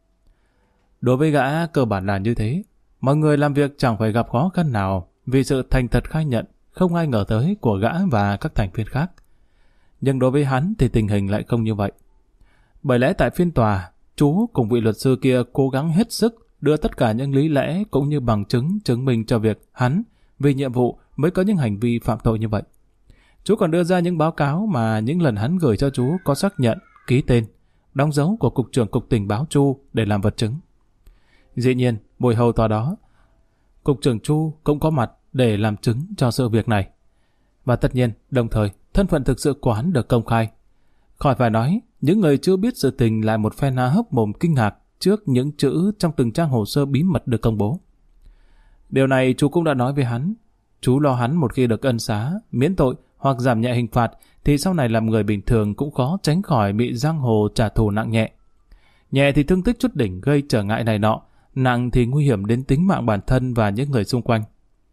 Speaker 1: Đối với gã cơ bản là như thế, mọi người làm việc chẳng phải gặp khó khăn nào vì sự thành thật khai nhận không ai ngờ tới của gã và các thành viên khác. Nhưng đối với hắn thì tình hình lại không như vậy. Bởi lẽ tại phiên tòa, chú cùng vị luật sư kia cố gắng hết sức đưa tất cả những lý lẽ cũng như bằng chứng chứng minh cho việc hắn vì nhiệm vụ mới có những hành vi phạm tội như vậy. Chú còn đưa ra những báo cáo mà những lần hắn gửi cho chú có xác nhận, ký tên, đóng dấu của Cục trưởng Cục Tình báo Chu để làm vật chứng. Dĩ nhiên, buổi hầu tòa đó, Cục trưởng Chu cũng có mặt để làm chứng cho sự việc này. Và tất nhiên, đồng thời, thân phận thực sự của hắn được công khai. Khỏi phải nói, những người chưa biết sự tình lại một phen há hốc mồm kinh ngạc trước những chữ trong từng trang hồ sơ bí mật được công bố. Điều này chú cũng đã nói với hắn. Chú lo hắn một khi được ân xá, miễn tội hoặc giảm nhẹ hình phạt thì sau này làm người bình thường cũng khó tránh khỏi bị giang hồ trả thù nặng nhẹ. Nhẹ thì thương tích chút đỉnh gây trở ngại này nọ, nặng thì nguy hiểm đến tính mạng bản thân và những người xung quanh.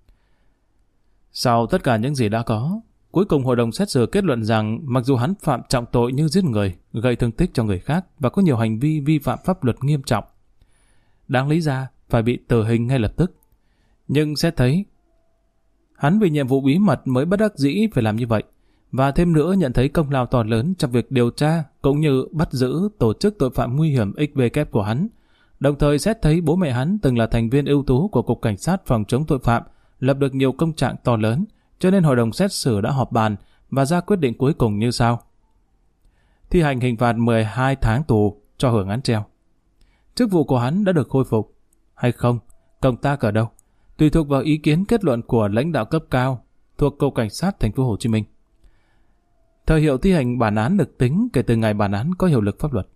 Speaker 1: Sau tất cả những gì đã có, cuối cùng hội đồng xét xử kết luận rằng mặc dù hắn phạm trọng tội như giết người, gây thương tích cho người khác và có nhiều hành vi vi phạm pháp luật nghiêm trọng, đáng lý ra phải bị tử hình ngay lập tức. Nhưng sẽ thấy hắn vì nhiệm vụ bí mật mới bất đắc dĩ phải làm như vậy, và thêm nữa nhận thấy công lao to lớn trong việc điều tra cũng như bắt giữ tổ chức tội phạm nguy hiểm XVK của hắn. Đồng thời xét thấy bố mẹ hắn từng là thành viên ưu tú của Cục Cảnh sát phòng chống tội phạm, lập được nhiều công trạng to lớn, cho nên hội đồng xét xử đã họp bàn và ra quyết định cuối cùng như sau. Thi hành hình phạt 12 tháng tù cho hưởng án treo. Chức vụ của hắn đã được khôi phục hay không, công tác ở đâu, tùy thuộc vào ý kiến kết luận của lãnh đạo cấp cao thuộc Cục Cảnh sát Thành phố Hồ Chí Minh. Thời hiệu thi hành bản án được tính kể từ ngày bản án có hiệu lực pháp luật.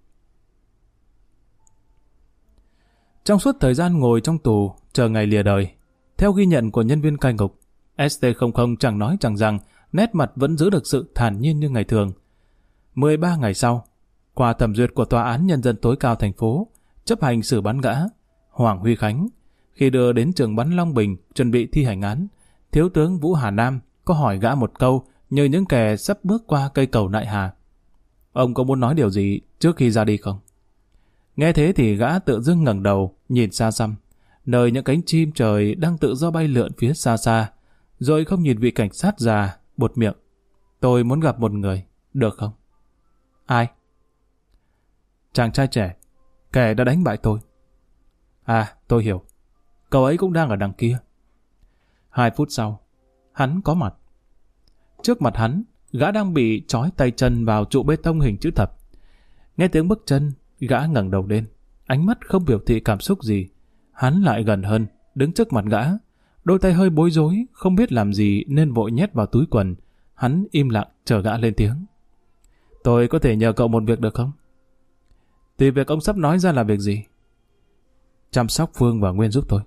Speaker 1: Trong suốt thời gian ngồi trong tù chờ ngày lìa đời, theo ghi nhận của nhân viên cai ngục, ST00 chẳng nói chẳng rằng, nét mặt vẫn giữ được sự thản nhiên như ngày thường. 13 ngày sau, qua thẩm duyệt của Tòa án Nhân dân tối cao thành phố, chấp hành xử bắn gã Hoàng Huy Khánh, khi đưa đến trường bắn Long Bình chuẩn bị thi hành án, Thiếu tướng Vũ Hà Nam có hỏi gã một câu như những kẻ sắp bước qua cây cầu Nại Hà. Ông có muốn nói điều gì trước khi ra đi không? Nghe thế thì gã tự dưng ngẩng đầu, nhìn xa xăm, nơi những cánh chim trời đang tự do bay lượn phía xa xa, rồi không nhìn vị cảnh sát già, buột miệng. Tôi muốn gặp một người, được không? Ai? Chàng trai trẻ, kẻ đã đánh bại tôi. À, tôi hiểu. Cậu ấy cũng đang ở đằng kia. 2 phút sau, hắn có mặt. Trước mặt hắn, gã đang bị trói tay chân vào trụ bê tông hình chữ thập. Nghe tiếng bước chân, gã ngẩng đầu lên, ánh mắt không biểu thị cảm xúc gì. Hắn lại gần hơn, đứng trước mặt gã, đôi tay hơi bối rối, không biết làm gì nên vội nhét vào túi quần. Hắn im lặng chờ gã lên tiếng. Tôi có thể nhờ cậu một việc được không? Thì việc ông sắp nói ra là việc gì? Chăm sóc Phương và Nguyên giúp tôi.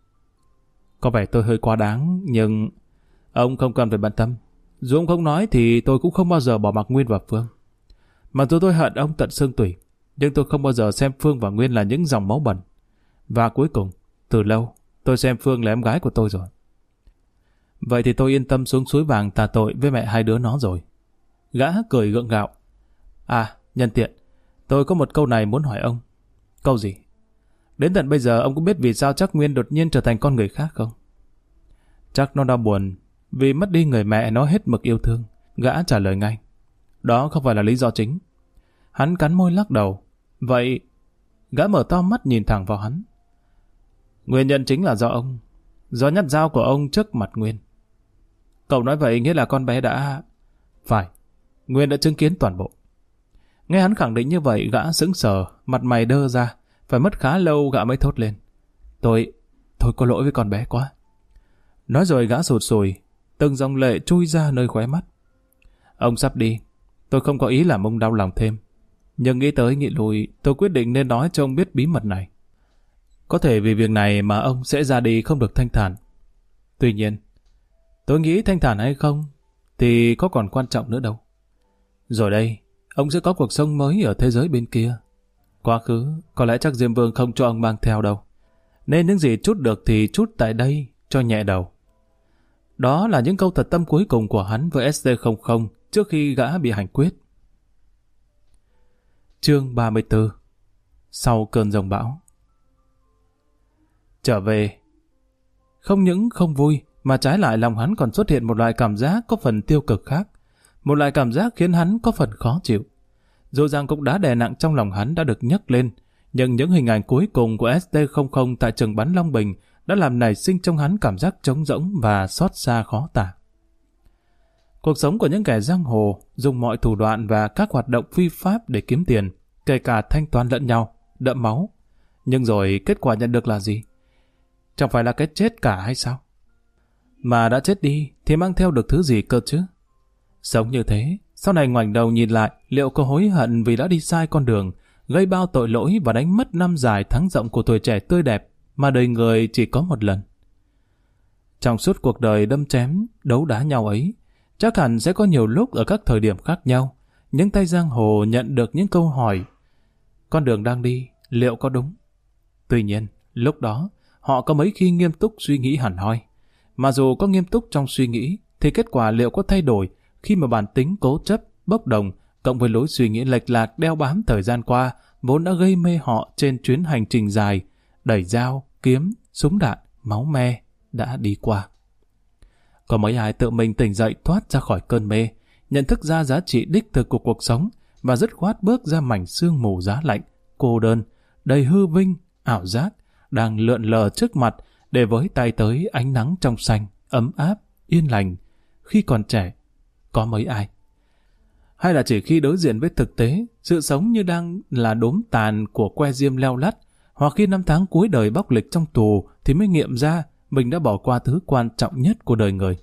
Speaker 1: Có vẻ tôi hơi quá đáng, nhưng ông không cần phải bận tâm. Dù ông không nói thì tôi cũng không bao giờ bỏ mặc Nguyên và Phương. Mặc dù tôi hận ông tận xương tủy, nhưng tôi không bao giờ xem Phương và Nguyên là những dòng máu bẩn. Và cuối cùng, từ lâu, tôi xem Phương là em gái của tôi rồi. Vậy thì tôi yên tâm xuống suối vàng tà tội với mẹ hai đứa nó rồi. Gã cười gượng gạo. À, nhân tiện, tôi có một câu này muốn hỏi ông. Câu gì? Đến tận bây giờ ông có biết vì sao chắc Nguyên đột nhiên trở thành con người khác không? Chắc nó đau buồn vì mất đi người mẹ nó hết mực yêu thương. Gã trả lời ngay. Đó không phải là lý do chính. Hắn cắn môi lắc đầu. Vậy... Gã mở to mắt nhìn thẳng vào hắn. Nguyên nhân chính là do ông. Do nhát dao của ông trước mặt Nguyên. Cậu nói vậy nghĩa là con bé đã... Phải. Nguyên đã chứng kiến toàn bộ. Nghe hắn khẳng định như vậy, gã sững sờ, mặt mày đơ ra. Phải mất khá lâu gã mới thốt lên. Tôi có lỗi với con bé quá. Nói rồi gã sụt sùi, từng dòng lệ chui ra nơi khóe mắt. Ông sắp đi, tôi không có ý làm ông đau lòng thêm. Nhưng nghĩ tới nghĩ lui, tôi quyết định nên nói cho ông biết bí mật này. Có thể vì việc này mà ông sẽ ra đi không được thanh thản. Tuy nhiên, tôi nghĩ thanh thản hay không thì có còn quan trọng nữa đâu. Rồi đây, ông sẽ có cuộc sống mới ở thế giới bên kia. Quá khứ, có lẽ chắc Diêm Vương không cho ông mang theo đâu. Nên những gì trút được thì trút tại đây cho nhẹ đầu. Đó là những câu thật tâm cuối cùng của hắn với ST00 trước khi gã bị hành quyết. Chương 34. Sau cơn giông bão. Trở về. Không những không vui, mà trái lại lòng hắn còn xuất hiện một loại cảm giác có phần tiêu cực khác. Một loại cảm giác khiến hắn có phần khó chịu. Dù rằng cục đá đè nặng trong lòng hắn đã được nhấc lên, nhưng những hình ảnh cuối cùng của ST00 tại trường bắn Long Bình đã làm nảy sinh trong hắn cảm giác trống rỗng và xót xa khó tả. Cuộc sống của những kẻ giang hồ dùng mọi thủ đoạn và các hoạt động phi pháp để kiếm tiền, kể cả thanh toán lẫn nhau, đẫm máu. Nhưng rồi kết quả nhận được là gì? Chẳng phải là cái chết cả hay sao? Mà đã chết đi thì mang theo được thứ gì cơ chứ? Sống như thế, sau này ngoảnh đầu nhìn lại, liệu có hối hận vì đã đi sai con đường, gây bao tội lỗi và đánh mất năm dài tháng rộng của tuổi trẻ tươi đẹp mà đời người chỉ có một lần? Trong suốt cuộc đời đâm chém, đấu đá nhau ấy, chắc hẳn sẽ có nhiều lúc ở các thời điểm khác nhau, những tay giang hồ nhận được những câu hỏi: con đường đang đi, liệu có đúng? Tuy nhiên, lúc đó, họ có mấy khi nghiêm túc suy nghĩ hẳn hoi. Mà dù có nghiêm túc trong suy nghĩ, thì kết quả liệu có thay đổi khi mà bản tính cố chấp, bốc đồng, cộng với lối suy nghĩ lệch lạc đeo bám thời gian qua, vốn đã gây mê họ trên chuyến hành trình dài, đẩy dao, kiếm, súng đạn, máu me, đã đi qua. Có mấy ai tự mình tỉnh dậy thoát ra khỏi cơn mê, nhận thức ra giá trị đích thực của cuộc sống và dứt khoát bước ra mảnh sương mù giá lạnh, cô đơn, đầy hư vinh, ảo giác, đang lượn lờ trước mặt để với tay tới ánh nắng trong xanh, ấm áp, yên lành. Khi còn trẻ, có mấy ai? Hay là chỉ khi đối diện với thực tế, sự sống như đang là đốm tàn của que diêm leo lắt, hoặc khi năm tháng cuối đời bóc lịch trong tù thì mới nghiệm ra mình đã bỏ qua thứ quan trọng nhất của đời người.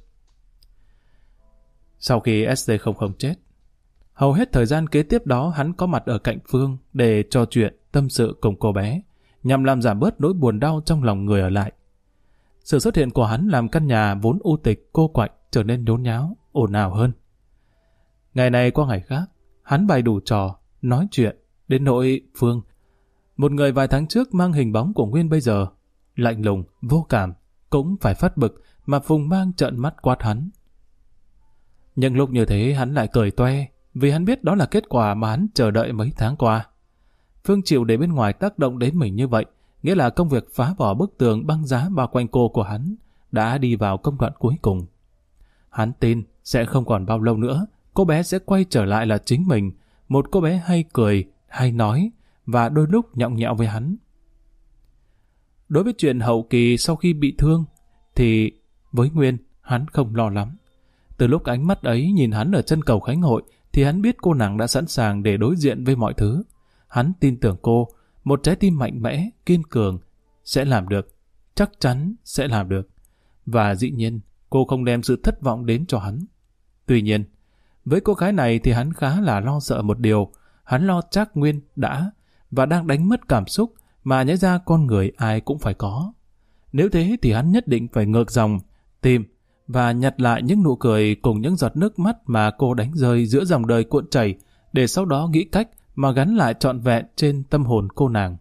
Speaker 1: Sau khi ST00 chết, hầu hết thời gian kế tiếp đó hắn có mặt ở cạnh Phương để trò chuyện, tâm sự cùng cô bé, nhằm làm giảm bớt nỗi buồn đau trong lòng người ở lại. Sự xuất hiện của hắn làm căn nhà vốn u tịch cô quạnh trở nên nhốn nháo, ồn ào hơn. Ngày này qua ngày khác, hắn bày đủ trò, nói chuyện, đến nỗi Phương, một người vài tháng trước mang hình bóng của Nguyên bây giờ, lạnh lùng, vô cảm, cũng phải phát bực mà Phùng Mang trợn mắt quát hắn. Nhưng lúc như thế hắn lại cười toe, vì hắn biết đó là kết quả mà hắn chờ đợi mấy tháng qua. Phương chịu để bên ngoài tác động đến mình như vậy, nghĩa là công việc phá bỏ bức tường băng giá bao quanh cô của hắn đã đi vào công đoạn cuối cùng. Hắn tin sẽ không còn bao lâu nữa, cô bé sẽ quay trở lại là chính mình, một cô bé hay cười, hay nói, và đôi lúc nhõng nhẽo với hắn. Đối với chuyện hậu kỳ sau khi bị thương, thì với Nguyên, hắn không lo lắm. Từ lúc ánh mắt ấy nhìn hắn ở chân cầu Khánh Hội, thì hắn biết cô nàng đã sẵn sàng để đối diện với mọi thứ. Hắn tin tưởng cô, một trái tim mạnh mẽ, kiên cường, sẽ làm được, chắc chắn sẽ làm được. Và dĩ nhiên, cô không đem sự thất vọng đến cho hắn. Tuy nhiên, với cô gái này thì hắn khá là lo sợ một điều, hắn lo chắc Nguyên đã và đang đánh mất cảm xúc mà nhớ ra con người ai cũng phải có. Nếu thế thì hắn nhất định phải ngược dòng, tìm và nhặt lại những nụ cười cùng những giọt nước mắt mà cô đánh rơi giữa dòng đời cuộn chảy, để sau đó nghĩ cách mà gắn lại trọn vẹn trên tâm hồn cô nàng.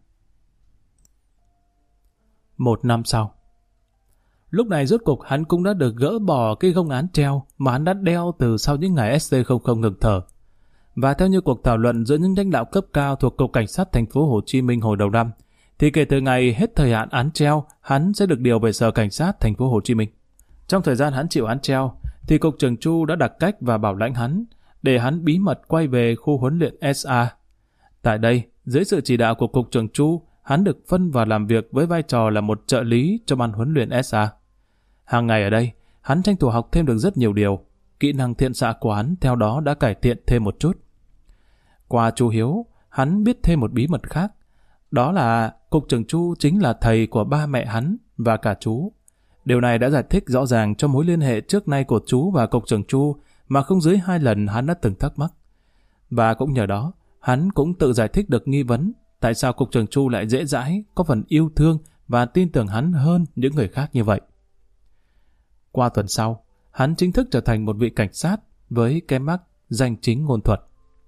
Speaker 1: 1 năm sau, lúc này rốt cục hắn cũng đã được gỡ bỏ cái gông án treo mà hắn đã đeo từ sau những ngày ST00 ngừng thở. Và theo như cuộc thảo luận giữa những lãnh đạo cấp cao thuộc Cục Cảnh sát Thành phố Hồ Chí Minh hồi đầu năm, thì kể từ ngày hết thời hạn án treo, hắn sẽ được điều về Sở Cảnh sát Thành phố Hồ Chí Minh. Trong thời gian hắn chịu án treo, thì Cục Trưởng Chu đã đặt cách và bảo lãnh hắn để hắn bí mật quay về khu huấn luyện SA. Tại đây, dưới sự chỉ đạo của Cục Trưởng Chu, hắn được phân và làm việc với vai trò là một trợ lý cho ban huấn luyện SA. Hàng ngày ở đây, hắn tranh thủ học thêm được rất nhiều điều. Kỹ năng thiện xạ của hắn theo đó đã cải thiện thêm một chút. Qua chú Hiếu, hắn biết thêm một bí mật khác. Đó là Cục Trưởng Chu chính là thầy của ba mẹ hắn và cả chú. Điều này đã giải thích rõ ràng cho mối liên hệ trước nay của chú và Cục Trưởng Chu mà không dưới 2 lần hắn đã từng thắc mắc. Và cũng nhờ đó, hắn cũng tự giải thích được nghi vấn tại sao Cục Trưởng Chu lại dễ dãi, có phần yêu thương và tin tưởng hắn hơn những người khác như vậy. Qua tuần sau, hắn chính thức trở thành một vị cảnh sát với cái mác danh chính ngôn thuận.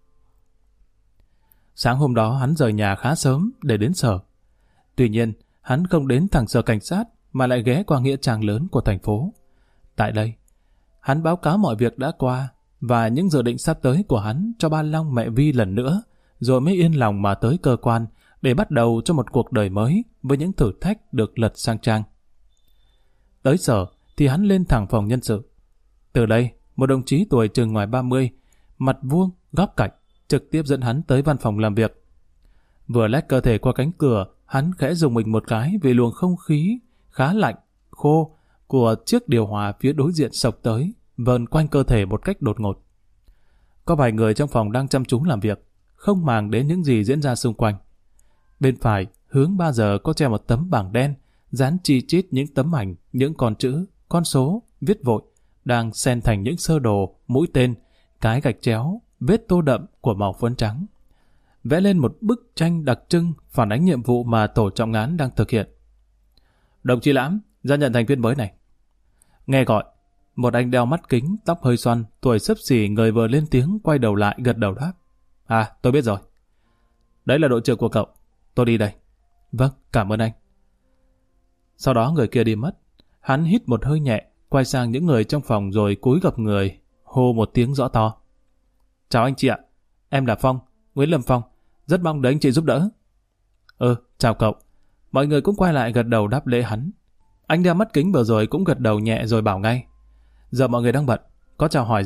Speaker 1: Sáng hôm đó hắn rời nhà khá sớm để đến sở. Tuy nhiên, hắn không đến thẳng sở cảnh sát mà lại ghé qua nghĩa trang lớn của thành phố. Tại đây, hắn báo cáo mọi việc đã qua và những dự định sắp tới của hắn cho ba Long mẹ Vi lần nữa, rồi mới yên lòng mà tới cơ quan để bắt đầu cho một cuộc đời mới với những thử thách được lật sang trang. Tới sở thì hắn lên thẳng phòng nhân sự. Từ đây, một đồng chí tuổi chừng ngoài 30, mặt vuông, góc cạnh, trực tiếp dẫn hắn tới văn phòng làm việc. Vừa lách cơ thể qua cánh cửa, hắn khẽ dùng mình một cái vì luồng không khí khá lạnh, khô của chiếc điều hòa phía đối diện sộc tới, vờn quanh cơ thể một cách đột ngột. Có vài người trong phòng đang chăm chú làm việc, không màng đến những gì diễn ra xung quanh. Bên phải, hướng 3 giờ có treo một tấm bảng đen, dán chi chít những tấm ảnh, những con chữ, con số, viết vội, đang xen thành những sơ đồ, mũi tên, cái gạch chéo, vết tô đậm của màu phấn trắng. Vẽ lên một bức tranh đặc trưng phản ánh nhiệm vụ mà tổ trọng án đang thực hiện. Đồng chí Lãm, ra nhận thành viên mới này. Nghe gọi, một anh đeo mắt kính, tóc hơi xoăn, tuổi xấp xỉ người vừa lên tiếng quay đầu lại gật đầu đáp. À, tôi biết rồi. Đấy là đội trưởng của cậu. Tôi đi đây. Vâng, cảm ơn anh. Sau đó người kia đi mất. Hắn hít một hơi nhẹ, quay sang những người trong phòng rồi cúi gập người, hô một tiếng rõ to. Chào anh chị ạ, em là Phong, Nguyễn Lâm Phong, rất mong được anh chị giúp đỡ. Chào cậu. Mọi người cũng quay lại gật đầu đáp lễ hắn. Anh đeo mắt kính vừa rồi cũng gật đầu nhẹ rồi bảo ngay. Giờ mọi người đang bận, có chào hỏi gì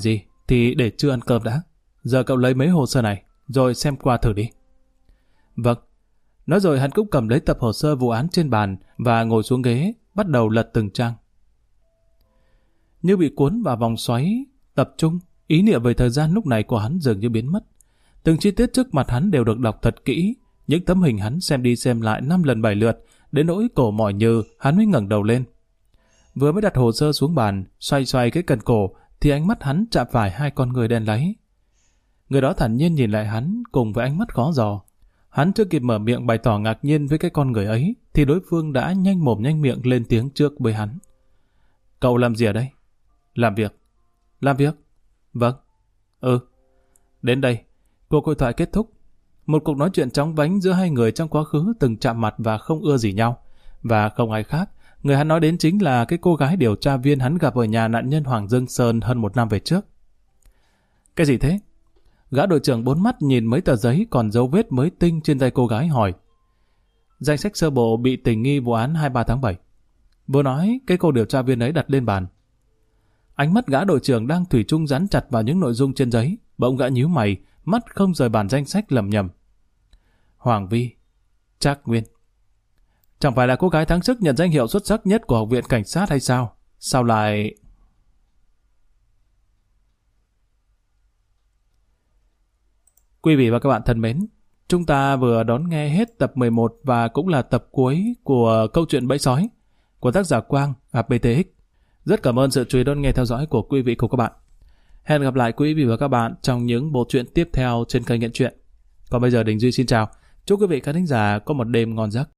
Speaker 1: thì để chưa ăn cơm đã. Giờ cậu lấy mấy hồ sơ này, rồi xem qua thử đi. Vâng. Nói rồi hắn cũng cầm lấy tập hồ sơ vụ án trên bàn và ngồi xuống ghế, bắt đầu lật từng trang. Như bị cuốn vào vòng xoáy, tập trung, ý niệm về thời gian lúc này của hắn dường như biến mất. Từng chi tiết trước mặt hắn đều được đọc thật kỹ, những tấm hình hắn xem đi xem lại 5 lần 7 lượt, đến nỗi cổ mỏi nhừ, hắn mới ngẩng đầu lên. Vừa mới đặt hồ sơ xuống bàn, xoay xoay cái cần cổ, thì ánh mắt hắn chạm phải hai con người đen láy. Người đó thản nhiên nhìn lại hắn cùng với ánh mắt khó dò. Hắn chưa kịp mở miệng bày tỏ ngạc nhiên với cái con người ấy, thì đối phương đã nhanh mồm nhanh miệng lên tiếng trước với hắn. Cậu làm gì ở đây? Làm việc. Làm việc? Vâng. Đến đây, cuộc hội thoại kết thúc. Một cuộc nói chuyện chóng vánh giữa hai người trong quá khứ từng chạm mặt và không ưa gì nhau. Và không ai khác, người hắn nói đến chính là cái cô gái điều tra viên hắn gặp ở nhà nạn nhân Hoàng Dương Sơn hơn 1 năm về trước. Cái gì thế? Gã đội trưởng bốn mắt nhìn mấy tờ giấy còn dấu vết mới tinh trên tay cô gái hỏi. Danh sách sơ bộ bị tình nghi vụ án 23 tháng 7. Vừa nói, cái cô điều tra viên ấy đặt lên bàn. Ánh mắt gã đội trưởng đang thủy chung dán chặt vào những nội dung trên giấy, bỗng gã nhíu mày, mắt không rời bản danh sách lẩm nhẩm. Hoàng Vi, Trác Nguyên. Chẳng phải là cô gái thắng sức nhận danh hiệu xuất sắc nhất của Học viện Cảnh sát hay sao? Sao lại... Quý vị và các bạn thân mến, chúng ta vừa đón nghe hết tập 11 và cũng là tập cuối của câu chuyện Bẫy Sói của tác giả Quang APTX. Rất cảm ơn sự chú ý đón nghe theo dõi của quý vị cùng các bạn. Hẹn gặp lại quý vị và các bạn trong những bộ truyện tiếp theo trên kênh Nghiện Truyện. Còn bây giờ Đình Duy xin chào. Chúc quý vị khán thính giả có một đêm ngon giấc.